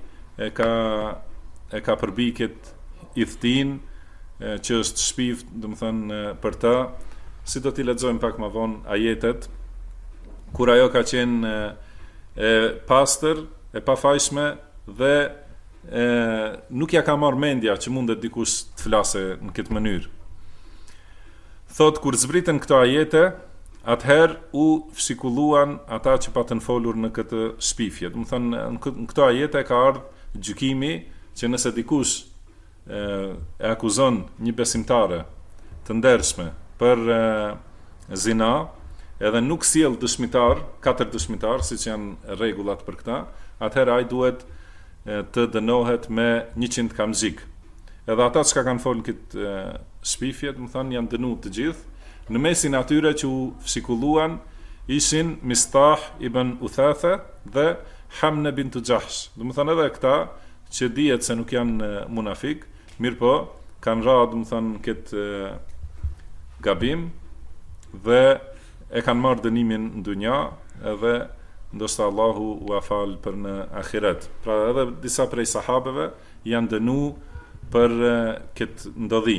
e ka përbi këtë idhtin që është shpif, do të thënë, për ta, si do t'i lexojmë pak më vonë ajetet, kur ajo ka qenë e pastër, e pafajshme dhe nuk ja ka marrë mendja që mundet dikush të flase në këtë mënyrë. Thot, kur zbritën këto ajete, atëherë u fshikulluan ata që patën folur në këtë shpifje. Do të thënë, në këto ajete ka ardhur gjykimi që nëse dikush e akuzon një besimtare të ndershme për zina, edhe nuk sjell dëshmitar, 4 dëshmitar, siç janë rregullat për këtë, atëherë ai duhet të dënohet me 100 kamxhik. Edhe ata që kanë folën këtë shpifje, do të thonë, janë dënuar të gjithë. Në mesin atyre që u fshikulluan ishin Mistah ibn Uthatha dhe Hamna bint Jahsh. Do të thonë edhe këta që dihet se nuk janë munafik, mirëpo kanë rënë, do të thonë, këtë gabim dhe e kanë marrë dënimin në dunja, edhe ndoshta Allahu u afal për në ahiret. Pra edhe disa prej sahabeve janë dënuar për këtë ndodhi.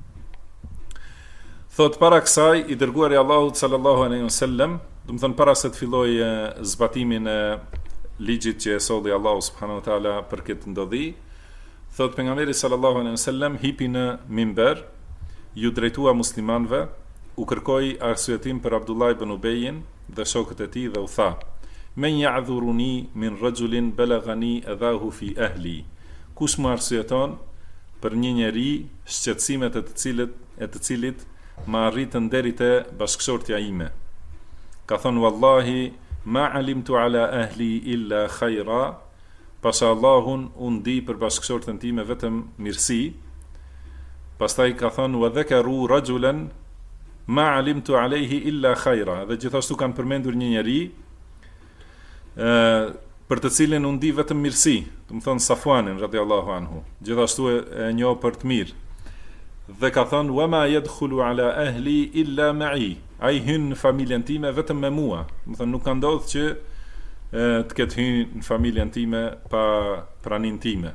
Thot, para kësaj i dërguari Allahut sallallahu alaihi wasallam, do të thënë para se të fillojë zbatimin e ligjit që e solli Allahu subhanahu wa taala për këtë ndodhi, thot pejgamberi sallallahu alaihi wasallam hipi në minber, ju drejtua muslimanve, u kërkoi arsyetim për Abdullah ibn Ubejin dhe shokët e tij dhe u tha: "Men ya'dhuruni min rajulin balaghani adahu fi ahli." Kush më arsyeton për një njeri shqetësimet e të cilët e të cilit ma arritën deri te bashkëshortja ime. Ka thonë wallahi ma alimtu ala ahli illa khajra, pasha Allahun unë di për bashkëshortën time vetëm mirësi. Pastaj ka thonë wa dhakaru rajulan ma alimtu alayhi illa khajra, dhe gjithashtu kanë përmendur një njeri për të cilin unë di vetëm mirësi, do të thonë Safuanin radiallahu anhu, gjithashtu e njoh për të mirë. Dhe ka thonë wa ma yadkhulu ala ahli illa ma'i, ai hyn në familjen time vetëm me mua, do të thonë nuk ka ndodhur që të ketë hyrë në familjen time pa praninë time.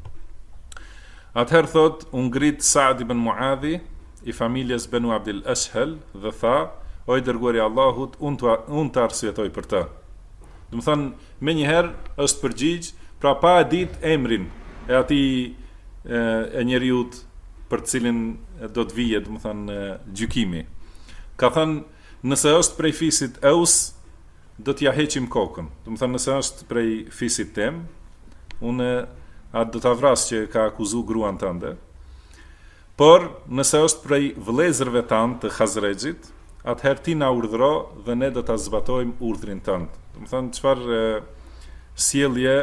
Atëherë thot, unë ngrit Saad ibn Muadhi i familjes Banu Abdil Ashhal dhe tha, o i dërguari i Allahut, unë të arsyetoj për të. Do të thonë, me njëherë është përgjigj, pra pa e ditë emrin e atij e njeriut për të cilin do të vije, do të thonë, gjykimi. Ka thënë, nëse është prej fisit Aus, do t'ja heqim kokën. Do të thonë, nëse është prej fisit tem, unë atë do t'a vras që ka akuzu gruan tënde. Por, nëse është prej vëllezërve tanë të Khazrexhit, atëherë ti na urdhëro dhe ne do t'a zbatojmë urdhrin tënd. Do të thonë, çfarë sjellje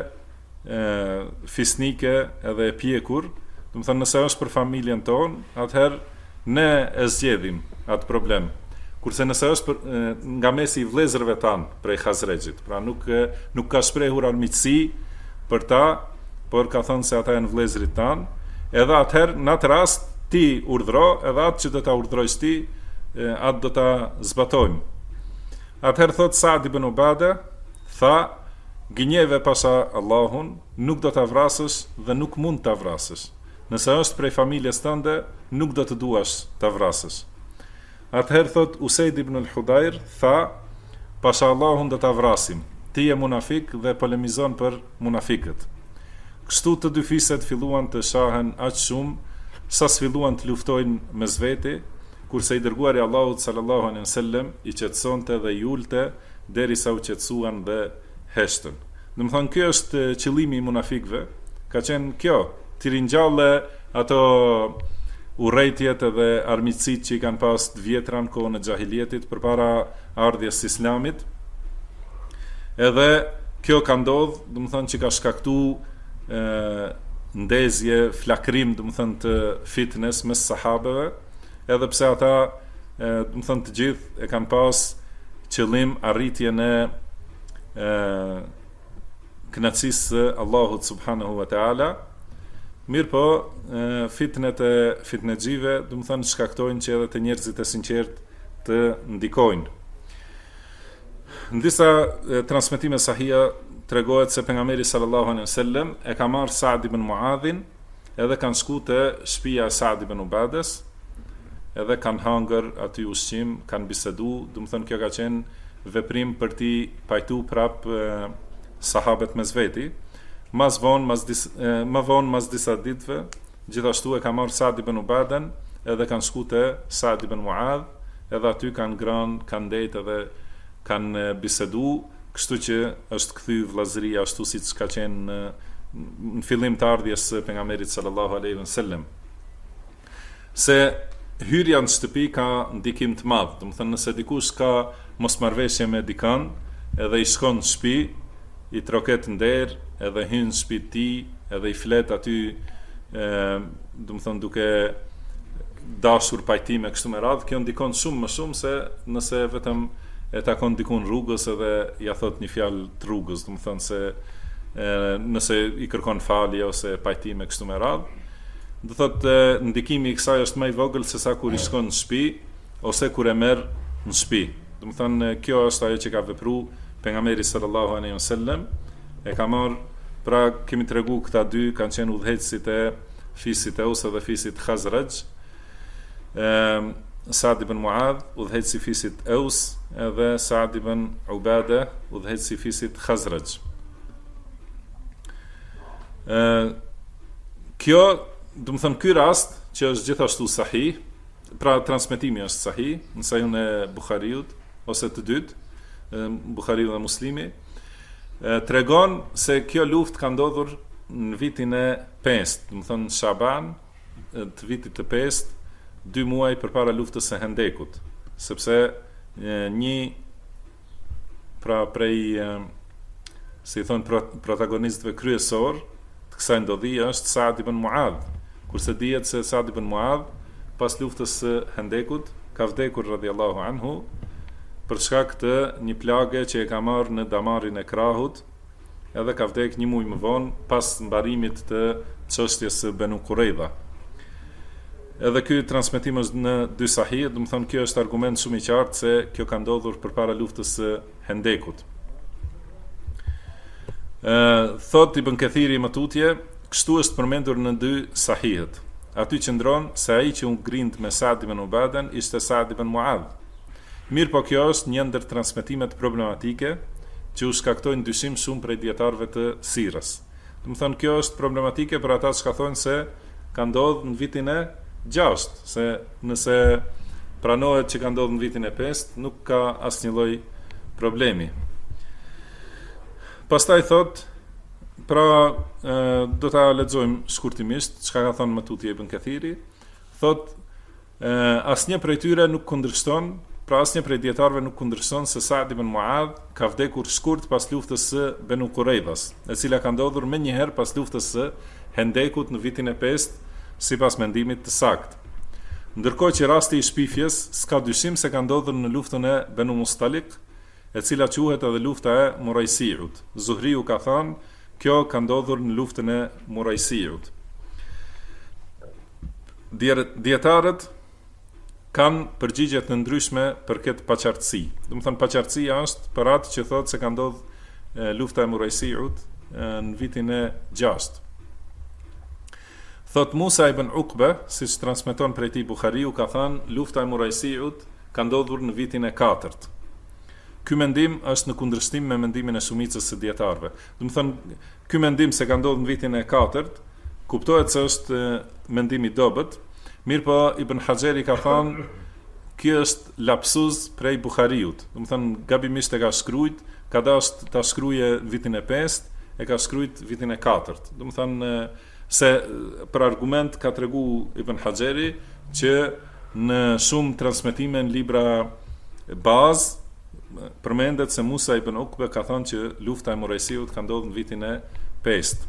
fisnike edhe e pjekur, do të thonë, nëse është për familjen tonë, atëherë ne e zgjedhim atë problem. Kurse nëse është nga mesi i vëllezërve tanë prej Khazrexhit, pra nuk ka shprehur armiqësi për ta, por ka thënë se ata janë vëllezërit tanë, edhe atëherë në atë rast ti urdhëro, edhe atë që do ta urdhërojsh ti, atë do ta zbatojmë. Atëherë thot Saad ibn Ubada, tha, gënjeve pasha Allahun, nuk do ta vrasësh dhe nuk mund ta vrasësh. Nëse është prej familjes tënde, nuk do të duash ta vrasësh. Atëherë thot Usaid ibn al-Hudayr, tha, pasha Allahun do ta vrasim. Ti je munafik dhe polemizon për munafikët. Kështu të dy fiset filluan të shahen aq shumë sa filluan të luftojnë mes veti, kurse i dërguari Allahut sallallahu alaihi wasallam i qetësonte dhe i ulte derisa u qetësuan dhe heshtën. Do të thonë, ky është qëllimi i munafikëve, ka qenë kjo, të ringjallë ato urrejtjet edhe armiqësitë që i kanë pas të vjetra në kohën e xahilietit përpara ardhjes së Islamit. Edhe kjo ka ndodhur, do të thonë, që ka shkaktuar ndezje, flakrim, do të thonë, të fitnes mes sahabeve, edhe pse ata, do të thonë, të gjithë e kanë pas qëllim arritjen e kënaqësisë së Allahut subhanahu wa taala. Mirë po, fitnet e fitnexhive, do të thonë, shkaktojnë që edhe të njerëzit e sinqertë të ndikojnë. Në disa transmetime sahia tregohet se pejgamberi sallallahu alaihi wasallam e ka marrë Saad ibn Muadhin, edhe kanë shku te shtëpia e Saad ibn Ubades, edhe kanë hangër aty ushqim, kanë bisedu, do të thonë, kjo ka qenë veprim për t'i pajtu prap sahabët mes veti. Më vonë mas disa ditëve, gjithashtu e ka marrë Saad ibn Ubaden, edhe kanë shku te Saad ibn Muadh, edhe aty kanë ngrënë, kanë ndejtë edhe kanë bisedu, kështu që është kthy vllazëria ashtu siç ka qenë në fillim të ardhjes së pejgamberit sallallahu alaihi wasallam. Se hyrja në shtëpi ka ndikim të madh, do të thonë, nëse dikush ka mosmarrveshje me dikën, edhe i shkon në shtëpi, i troket nder, edhe hyn në shtëpi të tij, edhe i flet aty, do të thonë, duke dashur pajtime kështu me radhë, kjo ndikon shumë më shumë se nëse vetëm e takon dikun rrugës edhe ja thot një fjalë të rrugës, do të thonë, se nëse i kërkon falje ose pajtime kështu me radhë, do thotë ndikimi i kësaj është më i vogël se sa kur i shkon në shtëpi ose kur e merr në shtëpi. Do të thonë, kjo është ajo që ka vepruar pejgamberi sallallahu alaihi wasallam, e ka marr, pra kemi treguar këta dy kanë qenë udhëheqësit e fisit Aus dhe fisit Khazraj. Saad ibn Muadh, udhëheqësi i fisit Aus, edhe Saad ibn Ubada, udhëheqësi i fisit Khazraj. Kjo, do të thonë, ky rast që është gjithashtu sahih, pra transmetimi është sahih, në sahihun e Buhariut ose të dytë, Buhariu dhe Muslimi, tregon se kjo luftë ka ndodhur në vitin e 5, do të thonë Shaban të vitit të 5 2 muaj përpara luftës së Hendekut, sepse një prej si thon protagonistëve kryesor të kësaj ndodhie është Saad ibn Muadh, kurse dihet se Saad ibn Muadh pas luftës së Hendekut ka vdekur radhiyallahu anhu për shkak të një plage që e ka marrë në damarin e krahut, edhe ka vdek një muaj më vonë pas mbarimit të çështjes së Banu Quraidha. Edhe ky transmetim është në 2 sahih, do të thonë kjo është argument shumë i qartë se kjo ka ndodhur përpara luftës së Hendekut. Thot Ibn Kathiri më tutje, kështu është përmendur në 2 sahihet. Aty qëndron se ai që u grind me Saad ibn Ubaden ishte Saad ibn Muadh. Mirë po kjo është një ndër transmetimet problematike që u shkaktojnë dyshim shumë prej dietarëve të sirrës. Do të thonë kjo është problematike për ata që thonë se ka ndodhur në vitin e 6, se nëse pranohet që ka ndodhur në vitin e 5, nuk ka asnjë lloj problemi. Pastaj thot, do ta lexojmë shkurtimisht çka ka thënë më tutje Ibn Kathiri. Thot, asnjë prej tyre nuk kundërshton, pra asnjë prej dietarëve nuk kundërshton se Saad ibn Muadh ka vdekur shkurt pas luftës së Banu Quraidhas, e cila ka ndodhur më një herë pas luftës së Hendekut në vitin e 5, sipas mendimit të saktë. Ndërkohë që rasti i shpifjes s'ka dyshim se ka ndodhur në luftën e Banu Mustalik, e cila quhet edhe lufta e Murajsiut. Zuhriu ka thënë, kjo ka ndodhur në luftën e Murajsiut. Dietarët kanë përgjigje të ndryshme për këtë paqartësi. Do të thonë paqartësia është për atë që thotë se ka ndodhur lufta e Murajsiut në vitin e 6. Thot Musa ibn Uqba, siç transmeton prej tij Buhariu, ka thënë lufta e Murajsiut ka ndodhur në vitin e 4. Ky mendim është në kundërshtim me mendimin e shumicës së dietarëve. Do të thonë ky mendim se ka ndodhur në vitin e 4 kuptohet se është mendim i dobët. Mirë po, Ibn Hajeri ka thënë, kjo është lapsus prej Buhariut. Do të thonë gabimisht e ka shkruajt, ka dashur ta shkruajë vitin e 5, e ka shkruajt vitin e 4. Do të thonë se për argument ka tregu Ibn Hajeri që në shumë transmetime në libra bazë përmendet se Musa ibn Uqba ka thënë që lufta e Murajsiut ka ndodhur në vitin e 5.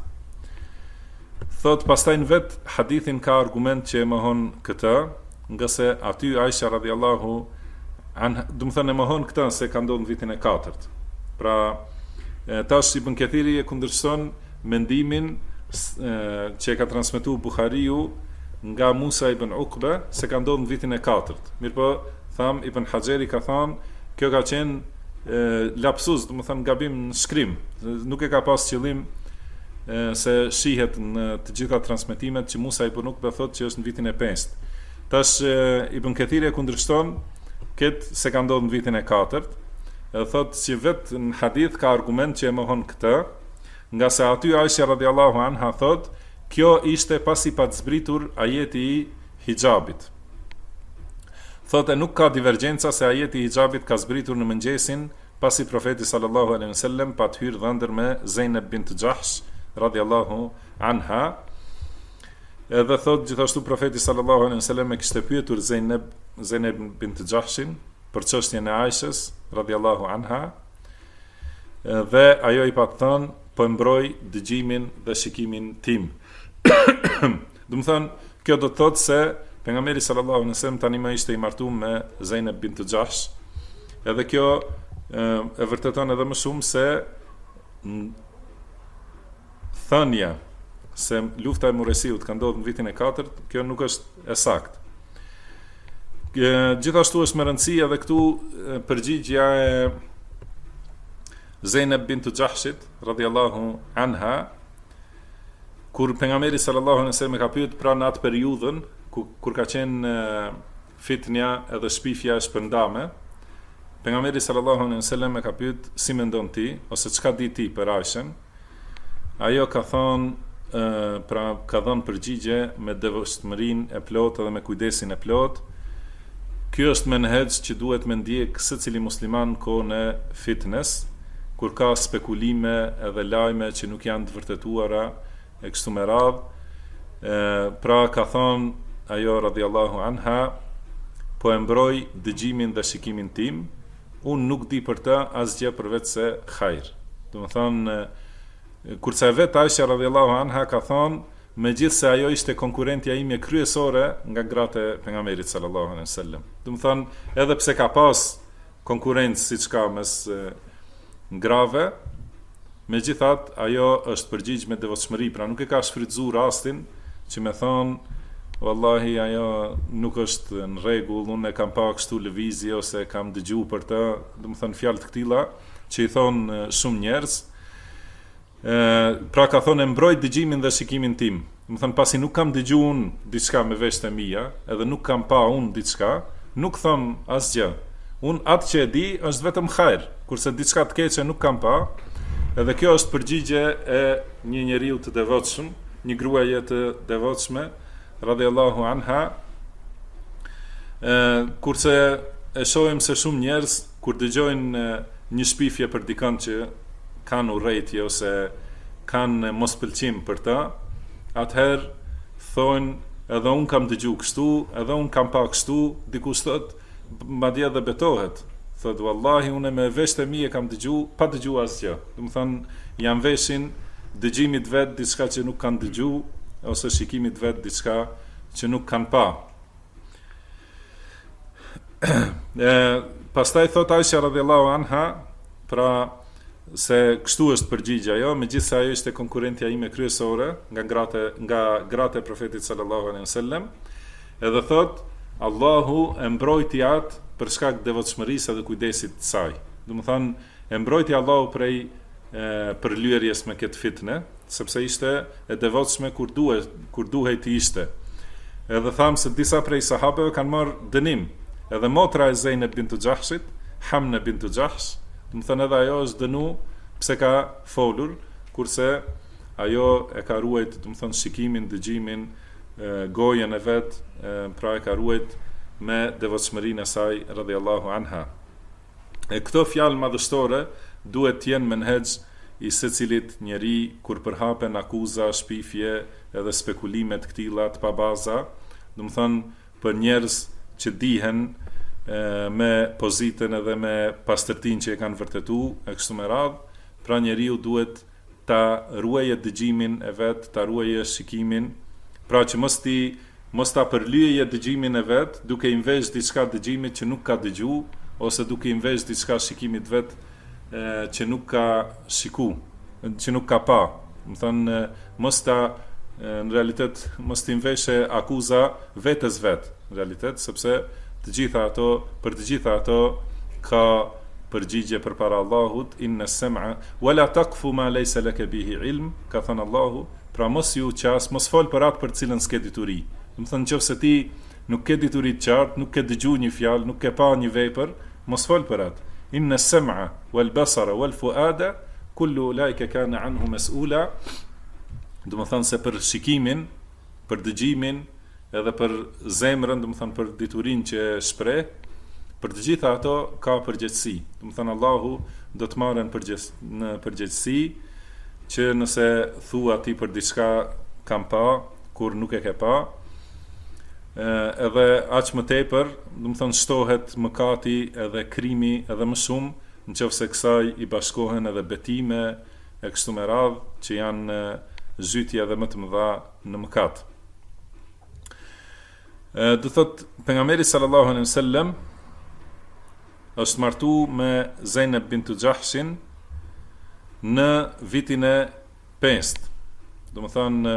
Thot pastaj në vet hadithin ka argument që e mohon këtë, nga se aty Aisha radhiyallahu anha, do të thënë mohon këtë se ka ndodhur në vitin e 4. Pra tash Ibn Kathiri e kundërshton mendimin që ka transmetuar Buhariu nga Musa ibn Uqba se ka ndodhur në vitin e 4. Mirpo tham Ibn Hajeri ka thënë kjo ka qenë lapsus, do të thënë gabim në shkrim. Nuk e ka pas qëllim se shihet në të gjitha transmetimet që Musa ibn Uqba thotë që është në vitin e 5. Tash Ibn Kathiri e kundërshton këtë se ka ndodhur në vitin e 4. Edhe thotë që vetë në hadith ka argument që e mohon këtë, nga se aty Aisha radhiyallahu anha thotë, kjo ishte pasi pa zbritur ajeti i hijabit. Thotë nuk ka divergjenca se ajeti i hijabit ka zbritur në mëngjesin pasi profeti sallallahu alaihi wasallam pa të hyrë dhëndër me Zeynep bint Jahsh radhiyallahu anha. Edhe thotë gjithashtu profeti sallallahu alaihi wasallam e kishte pyetur Zeynep bint Jahshin për çështjen e Aishës radhiyallahu anha. Dhe ajo i pa thënë, po mbroj dëgjimin dhe shikimin tim. Do të thonë, kjo do të thotë se pejgamberi sallallahu alaihi wasallam tani më ishte i martuar me Zeynep bint Jahsh. Edhe kjo e vërteton edhe më shumë se thënia se lufta e Murajsiut ka ndodhur në vitin e 4, kjo nuk është e saktë. Gjithashtu është më rëndësi edhe këtu përgjigjja e Zeynep bint Jahshit radhiyallahu anha, kur pejgamberi sallallahu alaihi wasallam ka pyetur pra në atë periudhën kur ka qenë fitnja edhe shpifja e shpërndame, pejgamberi sallallahu alaihi wasallam e ka pyetur si mendon ti ose çka di ti për Aishën. Ajo ka thonë, pra ka dhënë përgjigje me devotshmërinë e plotë dhe me kujdesin e plotë. Ky është menhej që duhet me ndjek secili musliman në kohën e fitnes, kur ka spekulime edhe lajme që nuk janë të vërtetuara e kështu me radhë. Pra ka thonë ajo radhiyallahu anha po e mbroj dëgjimin dhe shikimin tim, unë nuk di për ta asgjë përveç se hajr. Do të thonë, kurse vetë Aisha radhiyallahu anha ka thonë, megjithse ajo ishte konkurrentja ime kryesore nga gratë e pejgamberit sallallahu alaihi wasallam. Do të thonë, edhe pse ka pas konkurrencë siç ka mes grave, megjithatë ajo është përgjigj me devotshmëri, pra nuk e ka shfrytzuar rastin që me thonë wallahi ajo nuk është në rregull, unë e kam pa kështu lëvizje ose kam dëgjuar për të, do të thonë fjalë të këtilla që i thon shumë njerëz. Pra ka thonë mbroj dëgjimin dhe shikimin tim. Do të thonë pasi nuk kam dëgjuar unë diçka me veshtë e mia, edhe nuk kam pa unë diçka, nuk them asgjë. Unë atë që e di është vetëm hajr, kurse diçka të keqe nuk kam pa. Edhe kjo është përgjigje e një njeriu të devotshëm, një gruaje të devotshme radhiyallahu anha. Kurse e shohim se shumë njerëz kur dëgjojnë një shpifje për dikën që kanë urrëtie ose kanë mospëlqim për ta, atëherë thonë edhe un kam dëgjuar kështu, edhe un kam pa kështu, dikush thot madje edhe betohet. Thot wallahi unë me veshtë e mia kam dëgjuar, pa dëgjuar asgjë. Do të thonë jam veshin dëgjimit vet diçka që nuk kanë dëgjuar ose shikimit vet diçka që nuk kanë pa. Pastaj thot Aisha radhiyallahu anha, pra se kështu është përgjigja ajo, megjithse ajo ishte konkurrentja ime kryesore nga gratë e profetit sallallahu alaihi wasallam, edhe thot Allahu e mbrojti atë për shkak të devotshmërisë dhe kujdesit të saj. Do të thonë e mbrojti Allahu prej përlyerjes me këtë fitnë, sepse ishte e devotshme kur duhej të ishte. Edhe tham se disa prej sahabeve kanë marrë dënim. Edhe motra e Zeynep bint Jahshit, Hamna bint Jahsh, do të thonë edhe ajo është dënu pse ka folur, kurse ajo e ka ruajt, do të thonë shikimin, dëgjimin, gojen e vet, pra e ka ruajt me devotshmërinë e saj radhiyallahu anha. E këto fjalë madhështore duhet të jenë menhexh i secilit njeri kur përhapen akuza, shpifje edhe spekulime të këtilla të pabaza, do të thonë për njerëz që dihen me pozitën edhe me pastërtinë që e kanë vërtetuar e kështu me radhë, pra njeriu duhet ta ruajë dëgjimin e vet, ta ruajë shikimin, pra që mos ta përlyejë dëgjimin e vet, duke i vesh diçka dëgjimit që nuk ka dëgju, ose duke i vesh diçka shikimit vet që nuk ka shiku, që nuk ka pa. Do të thonë mos ta në realitet mos t'i veshe akuza vetes vet, në realitet, sepse për të gjitha ato ka përgjigje përpara Allahut, inna as-sam'a wala taqfu ma laysa laka bihi ilm, ka thënë Allahu, pra mos ju qas, mos fol për atë për cilën s'ke dituri. Do të thonë nëse ti nuk ke dituri të qartë, nuk ke dëgjuar një fjalë, nuk ke pa një vepër, mos fol për atë. Inna as-sam'a wal basara wal fuada kullu ulaika kana anhu mas'ula. Do të thonë se për shikimin, për dëgjimin, edhe për zemrën, do të thonë për diturinë që shpreh, për të gjitha ato ka përgjegjësi. Do të thonë Allahu do të marrë në përgjegjësi që nëse thua ti për diçka kam pa, kur nuk e ke pa, edhe aq më tepër, do të thonë shtohet mëkati edhe krimi edhe më shumë, nëse kësaj i bashkohen edhe betime e kështu me radhë që janë zhytje edhe më të mëdha në mëkat. Do thot pejgamberi sallallahu alaihi wasallam është martu me Zeynep bint Jahshin në vitin e 5. Do të thonë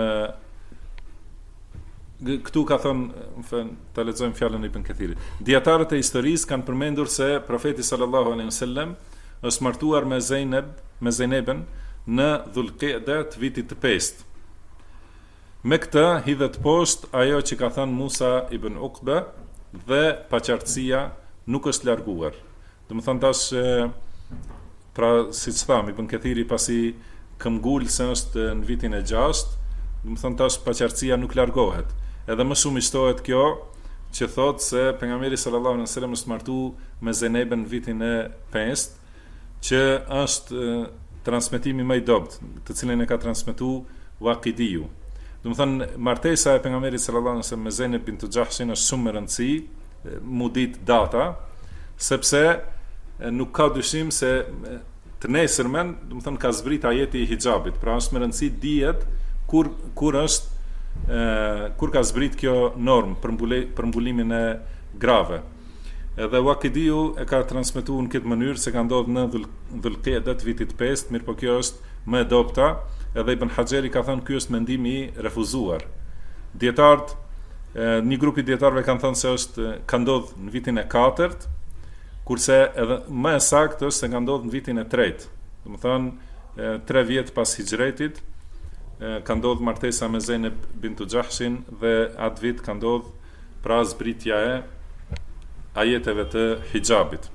këtu ka thonë, ta lexojmë fjalën e Ibn Kathirit. Dietarët e historisë kanë përmendur se profeti sallallahu alaihi wasallam është martuar me Zeynepën në Dhulqa'da të vitit të 5. Me këtë hidhet poshtë ajo që ka thënë Musa ibn Uqba dhe paqartësia nuk është larguar. Do të thonë tash, pra siç tham, Ibn Kathiri pasi këmbgul se është në vitin e 6, do të thonë tash paqartësia nuk largohet. Edhe më shumë i shtohet kjo që thotë se pejgamberi sallallahu alaihi wasallam është martu me Zeynepën në vitin e 5, që është transmetimi më i dobët, të cilën e ka transmetuar Waqidiu. Do të thënë martesa e pejgamberit sallallahu alajhi wasallam me Zeynep bint Jahshin është shumë e rëndësishme, mu dit data, sepse nuk ka dyshim se të nesërmen, do të thënë ka zbrit ajeti i hijabit. Pra është me rëndësi dihet kur ka zbrit kjo normë për mbulimin e grave. Edhe Waqidiu e ka transmetuar në këtë mënyrë se ka ndodhur në Dhulqedat vitit 5, mirë po kjo është më e dobta, edhe Ibn Hajeri ka thënë ky është mendimi i refuzuar. Dietarët, një grup i dietarëve kanë thënë se ka ndodhur në vitin e 4, kurse edhe më e saktë është se ka ndodhur në vitin e 3. Do të thënë 3 vjet pas hijretit ka ndodhur martesa me Zeynep bint Jahshin dhe atë vit ka ndodhur pra zbritja e ajeteve të hijabit.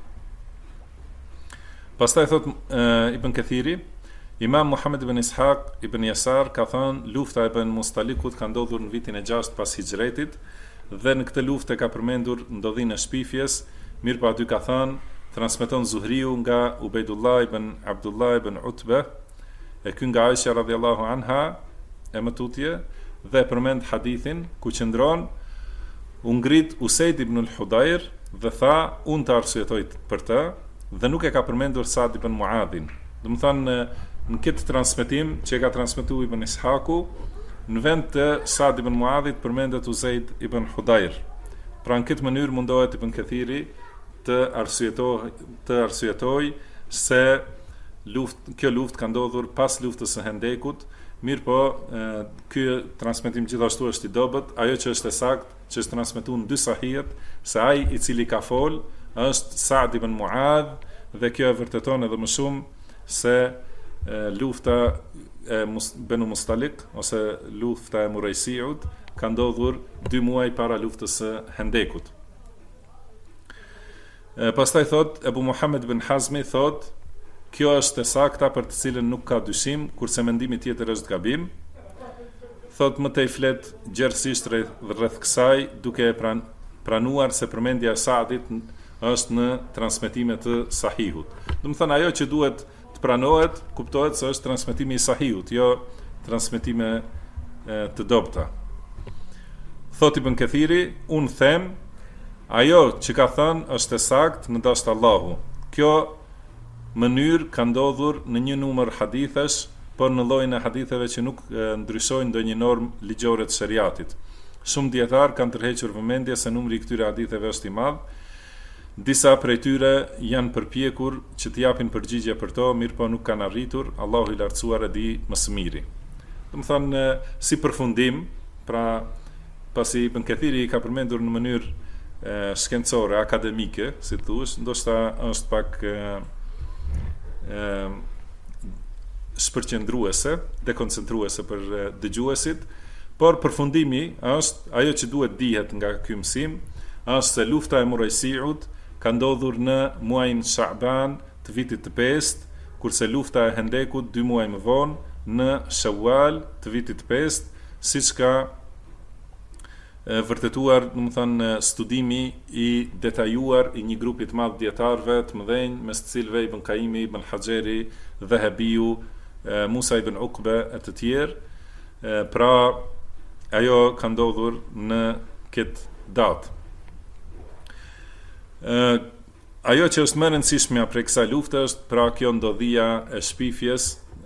Pastaj thot Ibn Kathiri, Imam Muhammad ibn Ishaq ibn Yasar ka thënë lufta e Bani Mustalikut ka ndodhur në vitin e 6 pas hijretit dhe në këtë luftë ka përmendur ndodhinë e shpifjes, mirë pa aty ka thënë transmeton Zuhriu nga Ubejdullah ibn Abdullah ibn Utbe e ky nga Aisha radhiyallahu anha e më tutje dhe përmend hadithin ku qëndron u ngrit Usaid ibn al-Hudayr dhe tha unë të arsyetoj për të dhe nuk e ka përmendur Sa'd ibn Muadhin. Do të thënë në këtë transmetim që e ka transmetuar Ibn Ishaku, në vend të Sa'd ibn Muadhit përmendet Usaid ibn Hudayr. Pra në këtë mënyrë mundohet Ibn Kathiri të arsyetoj se kjo luftë ka ndodhur pas luftës së Hendekut, mirë po ky transmetim gjithashtu është i dobët, ajo që është e saktë, që është transmetuar në dy sahihet, se ai i cili ka fol është Sa'd ibn Muadh dhe kjo e vërteton edhe më shumë se lufta e Banu Mustalik ose lufta e Murajsiut ka ndodhur 2 muaj para luftës së Hendekut. Pastaj thot Ebu Muhammed bin Hazmi thot kjo është e sakta për të cilën nuk ka dyshim, kurse mendimi tjetër është gabim. Thot më tej flet gjerësisht rreth kësaj duke pranuar se përmendja e Saadit është në transmetime të sahihut. Do të thënë ajo që duhet të pranohet, kuptohet se është transmetimi i sahihut, jo transmetime të dobta. Thot Ibn Kathiri, unë them, ajo që ka thënë është e saktë në dasht Allahu. Kjo mënyrë ka ndodhur në një numër hadithesh, por në llojin e haditheve që nuk ndryshojnë ndonjë normë ligjore të shariatit. Shumë dietar kanë tërhequr vëmendje se numri i këtyre haditheve është i madh. Disa prej tyre janë përpjekur që të japin përgjigje për to, mirë po nuk kanë arritur, Allahu i lartësuar e di më së miri. Do të thënë si përfundim, pra pasi Ibn Kathiri ka përmendur në mënyrë shkencore, akademike, si thuash, ndoshta është pak shpërqendruese, dekoncentruese për dëgjuesit, por përfundimi është ajo që duhet dihet nga ky mësim, është se lufta e Murajsiut ka ndodhur në muajin Sha'ban të vitit të 5, kurse lufta e Hendekut 2 muaj më vonë në Shawwal të vitit të 5, siç ka vërtetuar, domethënë studimi i detajuar i një grupi të madh dietarëve të mëdhenj, mes të cilëve Ibn Qayyimi, Ibn Hajeri, Dhahabiu, Musa ibn Uqba e të tjerë. Pra ajo ka ndodhur në këtë datë. Ajo që është më e rëndësishmja prej kësaj lufte është pra kjo ndodhia e shpifjes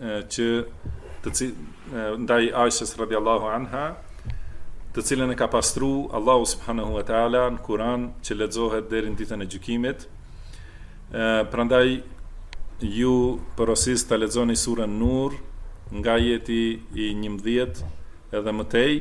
ndaj Aishës radhiyallahu anha, të cilën e ka pastru Allahu subhanahu wa taala në Kur'an që lexohet deri në ditën e gjykimit. Prandaj ju porosis ta lexoni surën Nur nga ajeti i 11 edhe më tej.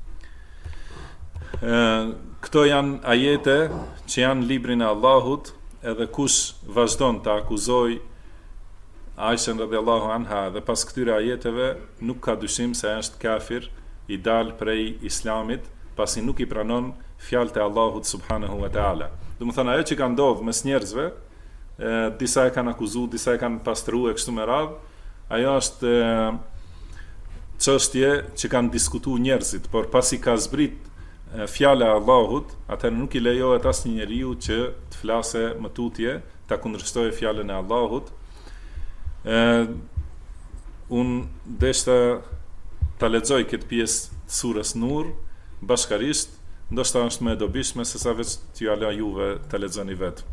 Këto janë ajete që janë librin e Allahut, edhe kush vazhdon të akuzoj Aishën radhiyallahu anha dhe pas këtyre ajeteve nuk ka dyshim se është kafir i dal prej islamit, pasi nuk i pranon fjalët e Allahut subhanahu wa taala. Do të thënë ajo që ka ndodhur mes njerëzve, disa e kanë akuzuar, disa e kanë pastruar kështu me radhë, ajo është çështje që kanë diskutuar njerëzit, por pasi ka zbrit fjala e Allahut, atëherë nuk i lejohet asnjë njeriu që të flasë më tutje, ta kundërshtojë fjalën e Allahut. Unë deshta ta lexoj këtë pjesë të surës Nur bashkarisht, ndoshta është më e dobishme se sa veç t'ju ala juve të lexoni vet.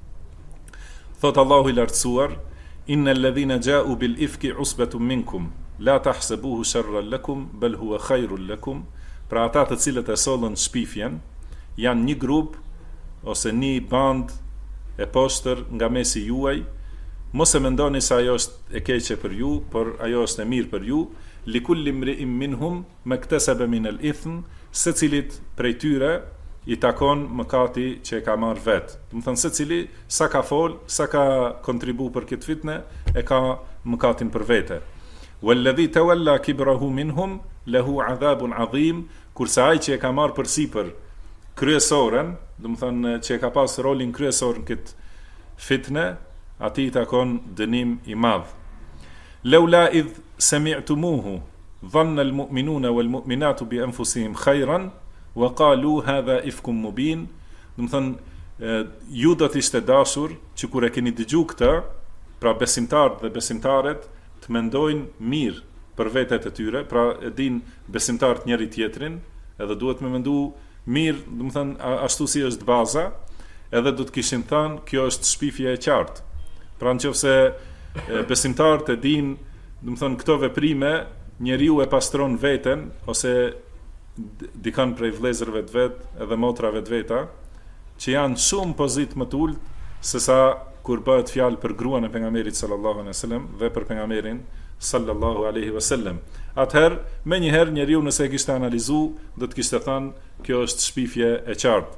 Thot Allahu i lartësuar: Innal ladhina ja'u bil ifki usbatun minkum la tahsabuhu sharran lakum bal huwa khairul lakum. Pra ata të cilët e sollën shpifjen janë një grup ose një band e poshtër nga mesi juaj. Mos e mendoni se ajo është e keqe për ju, por ajo është e mirë për ju. Likulli imri'in minhum maktasaba min al-ithm, secilit prej tyre i takon mëkati që e ka marrë vet. Do të thënë secili sa ka fol, sa ka kontribu për këtë fitnë, e ka mëkatin për vete. Walladhi tawalla kibrahu minhum lahu adhabun adhim, kurse ai që e ka marrë përsipër kryesoren, do të thënë që e ka pas rolin kryesor në këtë fitnë, atij i takon dënim i madh. Laula idh sami'tumuhu dhanna al-mu'minuna wal-mu'minatu bi anfusihim khayran wa qalu hadha ifkum mubin. Do të thënë ju do të ishte dashur që kur e keni dëgjuar këtë, pra besimtarët dhe besimtaret të mendojnë mirë për vetet e tyre, pra e din besimtarët njëri tjetrin, edhe duhet me mendu mirë, do të thënë ashtu si është baza, edhe do të kishin thënë kjo është shpifje e qartë. Pra nëse besimtarët e din, do të thënë këto veprime, njeriu e pastron veten ose dikan prej vëllezërve të vet edhe motrave të veta që janë shumë pozit më të ulët se sa kur bëhet fjalë për gruan e pejgamberit sallallahu alaihi wasallam dhe për pejgamberin sallallahu alaihi wasallam. Atëherë, menjëherë njeriu nëse e kishte analizuar, do të kishte thënë kjo është shpifje e qartë.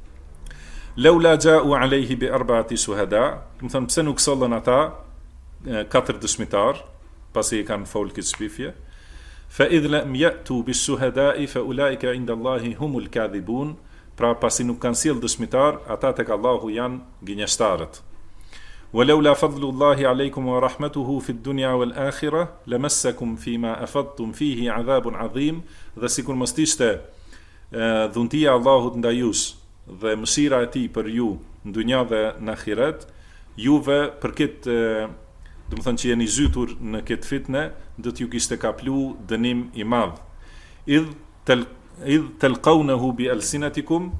Laula ja'u alayhi bi arba'ati shuhada, do të thënë pse nuk sollën ata 4 dëshmitar pasi i kanë folë këtë shpifje. Fa idh lam ya'tu bis shuhada'i fa ulaika 'inda Allahi humul kadhibun. Pra pasi nuk kanë sjell dëshmitar, ata tek Allahu janë gënjeshtarët. Walaula fadlullahi alaykum wa rahmatuhu fi ad-dunya wal akhirah lamassakum fima afadtum fihi 'adhabun 'adhim. Dhe sikur mos ishte dhuntia e Allahut ndaj jush dhe mëshira e tij për ju në dunja dhe në ahiret, juve për këtë do të thënë që jeni zhytur në këtë fitnë, do t'ju kishte kaplu dënim i madh. Idh talqawnahu bi alsinatikum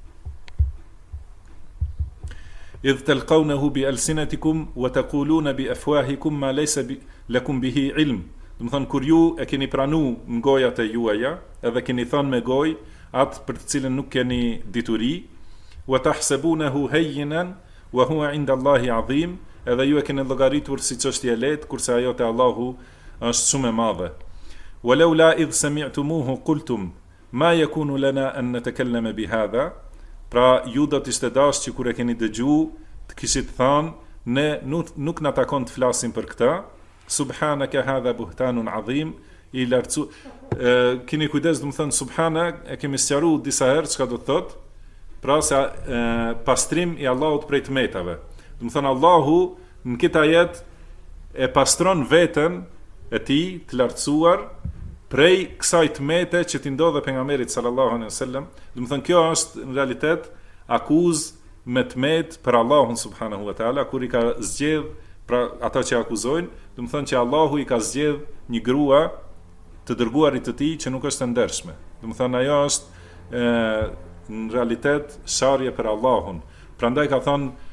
wa taquluna bi afwahikum ma laysa lakum bihi ilm. Do të thënë kur ju e keni pranu në gojat e juaja, edhe keni thënë me gojë atë për të cilën nuk keni dituri, wa tahsabunahu hayyinan wa huwa 'inda Allahi 'azim. Edhe ju e keni llogaritur si çështje e lehtë, kurse ajo te Allahu është shumë e madhe. Walaula idh sami'tumuhu qultum ma yakunu lana an natakallama bihadha. Pra ju do të ishte dashur që kur e keni dëgjuar të kishit thënë ne nuk na takon të flasim për këtë. Subhanaka hadha buhtanun adhim. I lartësu keni kujdes, do të thënë subhana e kemi sqaruar disa herë çka do të thotë. Pra se pastrim i Allahut prej tmetave. Do të thënë Allahu në këtë ajet e pastron veten e tij të lartësuar prej kësaj tmete që t'i ndodhe pejgamberit sallallahu alaihi wasallam. Do të thënë kjo është në realitet akuzë me tmet për Allahun subhanahu wa taala, kur i ka zgjedh pra ata që akuzojnë, do të thënë që Allahu i ka zgjedh një grua të dërguarit të tij që nuk është e ndershme. Do të thënë ajo është në realitet sharje për Allahun. Prandaj ka thënë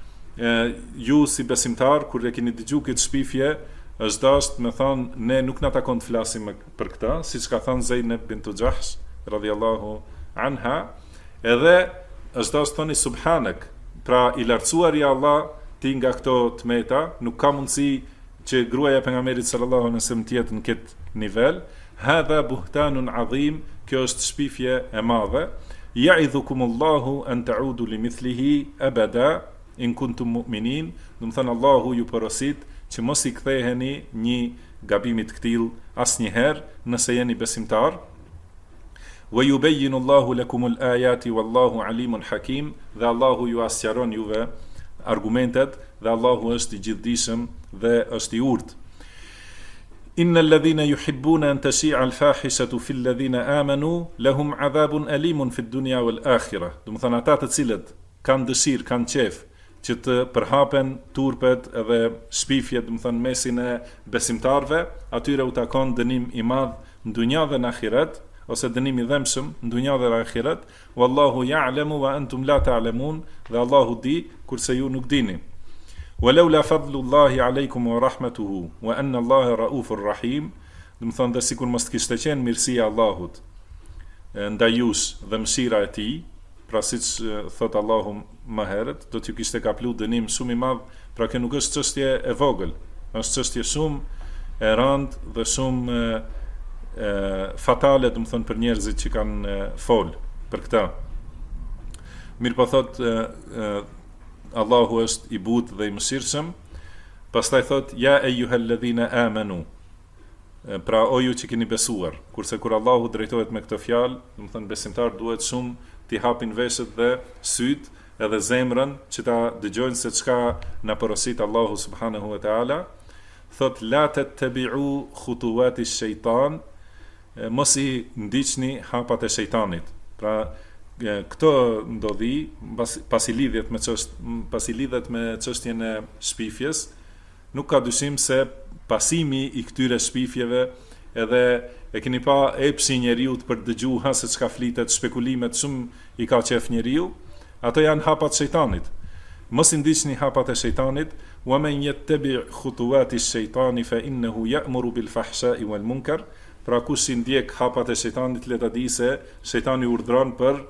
ju si besimtar kur e keni dëgjuar këtë shpifje, është dashur me thënë ne nuk na takon të flasim për këtë, siç ka thënë Zeynep bintu Jahsh radhiyallahu anha, edhe është dashur thoni subhanak, pra i lartësuar i Allah ti nga këto tmeta, nuk ka mundësi që gruaja e pejgamberit sallallahu alaihi wasallam të jetë në këtë nivel. Hadha buhtanun adhim, kjo është shpifje e madhe. Ya'idhukumullahu an ta'udu limithlihi abada in kuntum mu'minin. Do të thënë Allahu ju porosit që mos i ktheheni një gabimi të tillë asnjëherë nëse jeni besimtar. Wa yubayyinu Allahu lakumul ayati wallahu alimun hakim. Dhe Allahu ju asqaron juve argumentet dhe Allahu është i gjithdijshëm dhe është i urtë. Innal ladhina yuhibbuna an tashi'a al-fahishatu fil ladhina amanu lahum 'adhabun alimun fid dunya wal akhirah. Do të thënë ata të cilët kanë dëshirë, kanë qef që të përhapen turpet edhe shpifjet, do të thënë mesin e besimtarve, atyre u takon dënim i madh në dunja dhe në ahiret. ose dënim i dhëmshëm në dunja dhe në ahiret. Wallahu ya'lamu wa antum la ta'lamun, dhe Allahu di kurse ju nuk dini. Walaula fadlullahi alaykum wa rahmatuhu wa anna Allaha raufur rahim, do të thonë dhe sikur mos kishte qenë mirësia e Allahut ndaj jush dhe mëshira e tij, pra siç thot Allahu më herët, do t'ju kishte kaplu dënim shumë i madh, pra kjo nuk është çështje e vogël, është çështje shumë e rëndë dhe shumë fatale, do të thonë për njerëzit që kanë fol për këtë. Mirë po thot Allahu është i butë dhe i mëshirshëm. Pastaj thot ja eyyuhalladhina amanu, pra o ju që keni besuar. Kurse kur Allahu drejtohet me këtë fjalë, do të thonë besimtar duhet shumë t'i hapin veshët dhe syt edhe zemrën që ta dëgjojnë se çka na porosit Allahu subhanahu wa taala. Thot la tattabi'u khutuwati shaytan, mos i ndiqni hapat e shejtanit. Pra këto ndodhi pasi lidhet me çështjen e shpifjes, nuk ka dyshim se pasimi i këtyre shpifjeve, edhe e keni pa epsi njeriu për dëgju se çka flitet, spekulimet shumë i ka qef njeriu, ato janë hapat e shejtanit. Mos i ndiqni hapat e shejtanit. Wa man yattabi' khutuwati ash-shaytani fa innahu ya'muru bil fahsha'i wal munkar. Pra kush i ndjek hapat e shejtanit, le ta di se shejtani urdhron për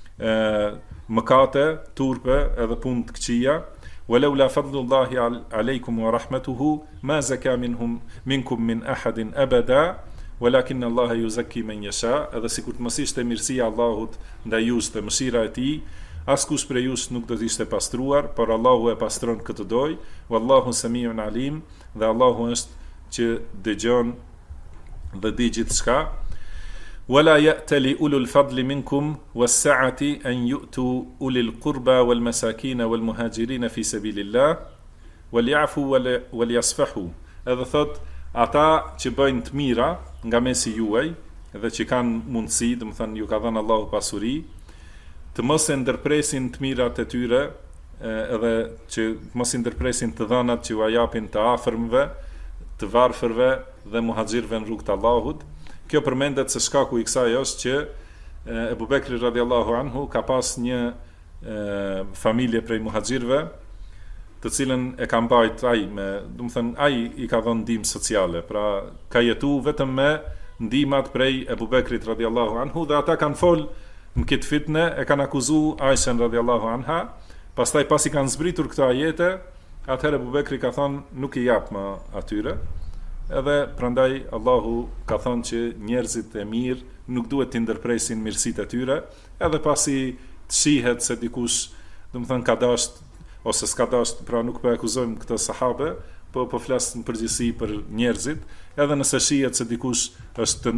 mëkate, turpe edhe punë të këqija. Walaula fadlullahi alaykum wa rahmatuhu ma zaka minkum min ahadin abada walakin Allah yuzakki man yasha. Edhe sikur të mos ishte mirësia e Allahut ndaj jush dhe mëshira e tij, askush prej jush nuk do të ishte pastruar, por Allahu e pastron këtë doj. Wallahu samiun alim, dhe Allahu është që dëgjon dhe di gjithçka. Wala ya'tali ulul fadli minkum was-sa'ati an yu'tu ulil qurba wal masakin wal muhajirin fi sabilillah wal ya'fu wal yasfahu. Edhe thot ata që bëjnë të mira nga mesi juaj dhe që kanë mundësi, do të thënë ju ka dhënë Allahu pasuri, të mos e ndërpresin të mirat e tyre, edhe që mos i ndërpresin të dhënat që u japin të afërmve, të varfërve dhe muhaxhirëve në rrugt të Allahut. Kjo përmendet se shkaku i kësaj është që Ebu Bekri radiallahu anhu ka pas një familje prej muhaxhirëve, të cilën e ka mbajt ai me, do të thënë ai i ka dhënë ndihmë sociale, pra ka jetu vetëm me ndihmat prej Ebu Bekrit radiallahu anhu, dhe ata kanë fol në këtë fitne, e kanë akuzu Aishen radiallahu anha. Pastaj pasi kanë zbritur këto ajete, atëherë Ebu Bekri ka thonë nuk i jap më atyre. Edhe prandaj Allahu ka thonë që njerëzit e mirë nuk duhet të ndërpresin mirësitë e tyre, edhe pasi të shihet se dikush, do të thënë ka dashur ose s'ka dashur, pra nuk po akuzojmë këtë sahabe, po flas në përgjithësi për njerëzit, edhe nëse shihet se dikush është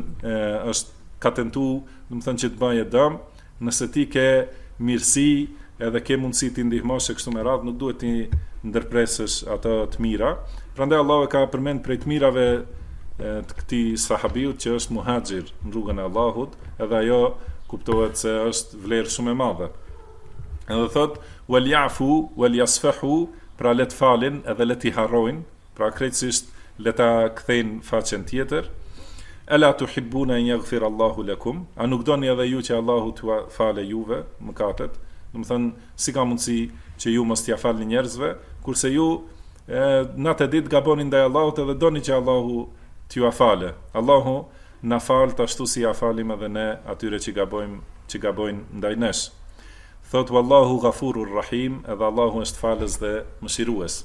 ka tentuar, do të thënë që të bëjë dëm, nëse ti ke mirësi edhe ke mundësi të ndihmosh kështu me radhë, nuk duhet të ndërpresësh ato të mira. Prandaj Allahu ka përmend prej të mirave të këtij sahabiut që është muhaxhir në rrugën e Allahut, edhe ajo kuptohet se është vlerë shumë e madhe. Edhe thot wal ya'fu wal yasfahu, pra le të falin edhe le t'i harrojnë, pra krejtësisht le ta kthejnë faqen tjetër. Ala tuhibbuna an yaghfira Allahu lakum, a nuk doni edhe ju që Allahu t'u falë juve mëkatet? Do të thënë, si ka mundësi që ju mos t'ia falni njerëzve, kurse ju natë ditë gaboni ndaj Allahut edhe doni që Allahu t'ju falë. Allahu na fal ashtu si ja falim edhe ne atyre që gabojnë ndaj nesh. Thot wallahu ghafurur rahim, edhe Allahu është falës dhe mëshirues.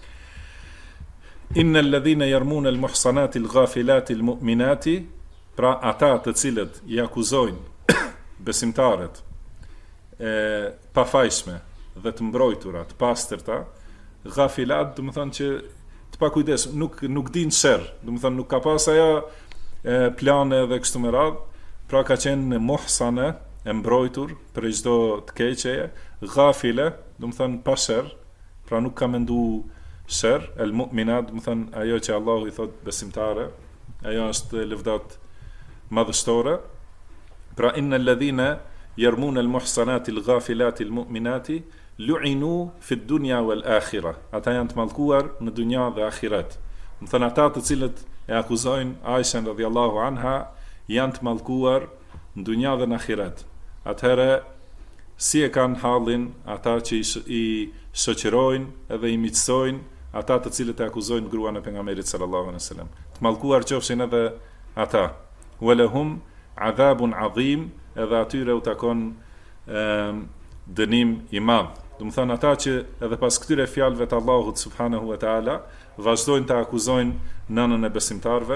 Innal ladhina yarmuna al muhsanati al ghafilati al mu'minati, pra ata të cilët i akuzojnë besimtarët pa fajshme dhe të mbrojtura, të pastërta, ghafilat, do të thonë që të pakujdes, nuk din sherr, do të thonë nuk ka pas ajo plane dhe kështu me radhë, pra ka qenë muhsane, e mbrojtur për çdo të keqeje, ghafile, do të thonë pa sherr, pra nuk ka mendu sherr, el mu'minat, do të thonë ajo që Allahu i thot besimtare, ajo është lëvdat madhështore. Pra innal ladhina yarmuna al muhsanati al ghafilati al mu'minati lu'inu fi dunya wal akhirah, ata janë të mallkuar në dunja dhe ahiret. Do të thënë ata të cilët e akuzojnë Aishen radhiyallahu anha janë të mallkuar në dunja dhe në ahiret. Atëherë, si e kanë hallin ata që i shoqërojnë edhe i miqësojnë ata të cilët e akuzojnë gruan e pejgamberit sallallahu alaihi wasallam. Të mallkuar qofshin edhe ata. Walahum adhabun adhim, edhe atyre u takon dënim i madh. Do të thonë ata që edhe pas këtyre fjalëve të Allahut subhanahu wa taala vazhdojnë të akuzojnë nënën e besimtarve,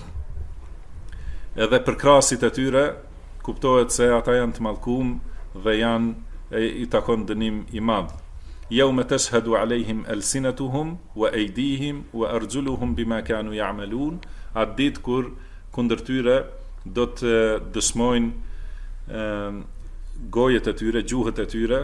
edhe për krahasit e tyre kuptohet se ata janë të mallkuar dhe i takon dënim i madh. Yawma tashhadu alejhim alsinatuhum wa aydihim wa arjuluhum bima kanu ya'malun, atë ditë kur kundër tyre do të dëshmojnë gojet e tyre, gjuhët e tyre,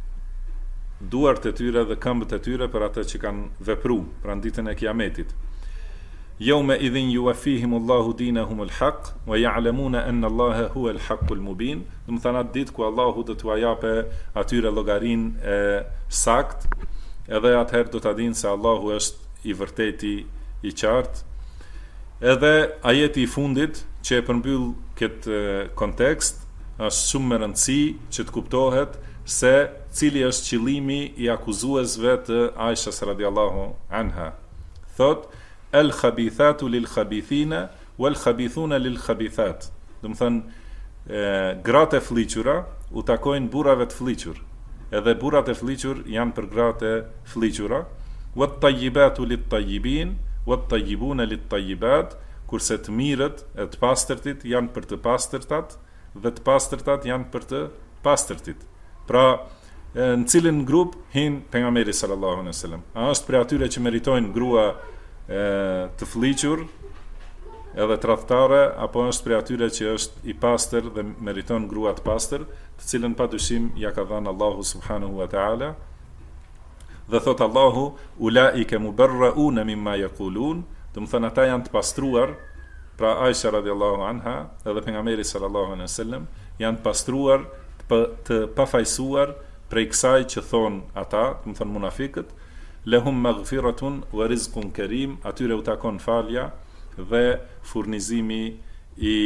duart e tyre dhe këmbët e tyre për atë që kanë vepruar për ditën e Kiametit. Yawma idhin yuwaffihimullahu dinahum alhaq wa ya'lamuna anna Allaha huwa alhaqqul mubin. Do të thonë atë ditë ku Allahu do t'u japë atyre llogarinë e sakt, edhe atëherë do ta dinë se Allahu është i vërteti, i qartë. Edhe ajeti i fundit që e përmbyll këtë kontekst është shumë me rëndësi që të kuptohet se cili është qëllimi i akuzuesve të Aishas radiallahu anha. Thot, el khabithatu lil khabithina wal khabithuna lil khabithat. Do të thënë gratë e fliqura u takojnë burrave të fliqur, edhe burrat e fliqur janë për gratë e fliqura. Wat tayyibatu lit tayyibin wat tayyibuna lit tayyibat, kurse të mirët e të pastërtit janë për të pastërtat dhe të pastërtat janë për të pastërtit. Pra, në cilin grup hin pejgamberi sallallahu alaihi wasallam? A është për atyre që meritojnë grua të fliqur edhe tradhtare, apo është për atyre që është i pastër dhe meriton grua të pastër, të cilën padyshim ja ka dhënë Allahu subhanahu wa taala? Dhe thot Allahu, ulaika mubarrauna mimma yaqulun, do të thonë ata janë të pastruar, pra Aisha radiallahu anha edhe pejgamberi sallallahu alaihi wasallam janë pastruar, të pafajsuar prej kësaj që thon ata, do të thonë munafiqët. Lahum maghfiratun wa rizqun karim, atyre u takon falja dhe furnizimi i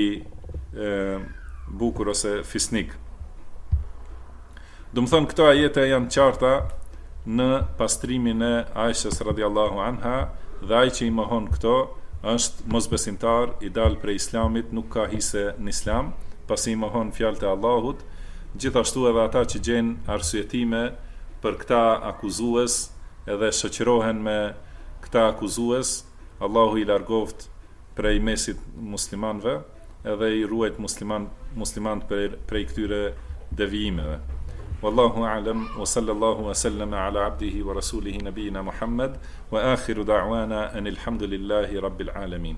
bukur ose fisnik. Do të thonë këto ajete janë qarta në pastrimin e Aishës radiallahu anha, dhe ai që i mohon këto është mosbesimtar, i dal prej islamit, nuk ka hise në islam, pasi i mohon fjalët e Allahut. Gjithashtu edhe ata që gjenë arsyetime për këta akuzues edhe shoqërohen me këta akuzues, Allahu i largoft prej mesit muslimanëve edhe i ruajt muslimanët prej këtyre devijimeve. Wallahu a'lam wa sallallahu wa sallama ala abdihi wa rasulihi nabiyina Muhammad wa akhiru da'wana anil hamdulillahi rabbil alamin.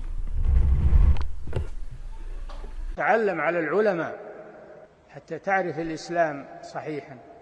تعلم على العلماء حتى تعرف الإسلام صحيحا.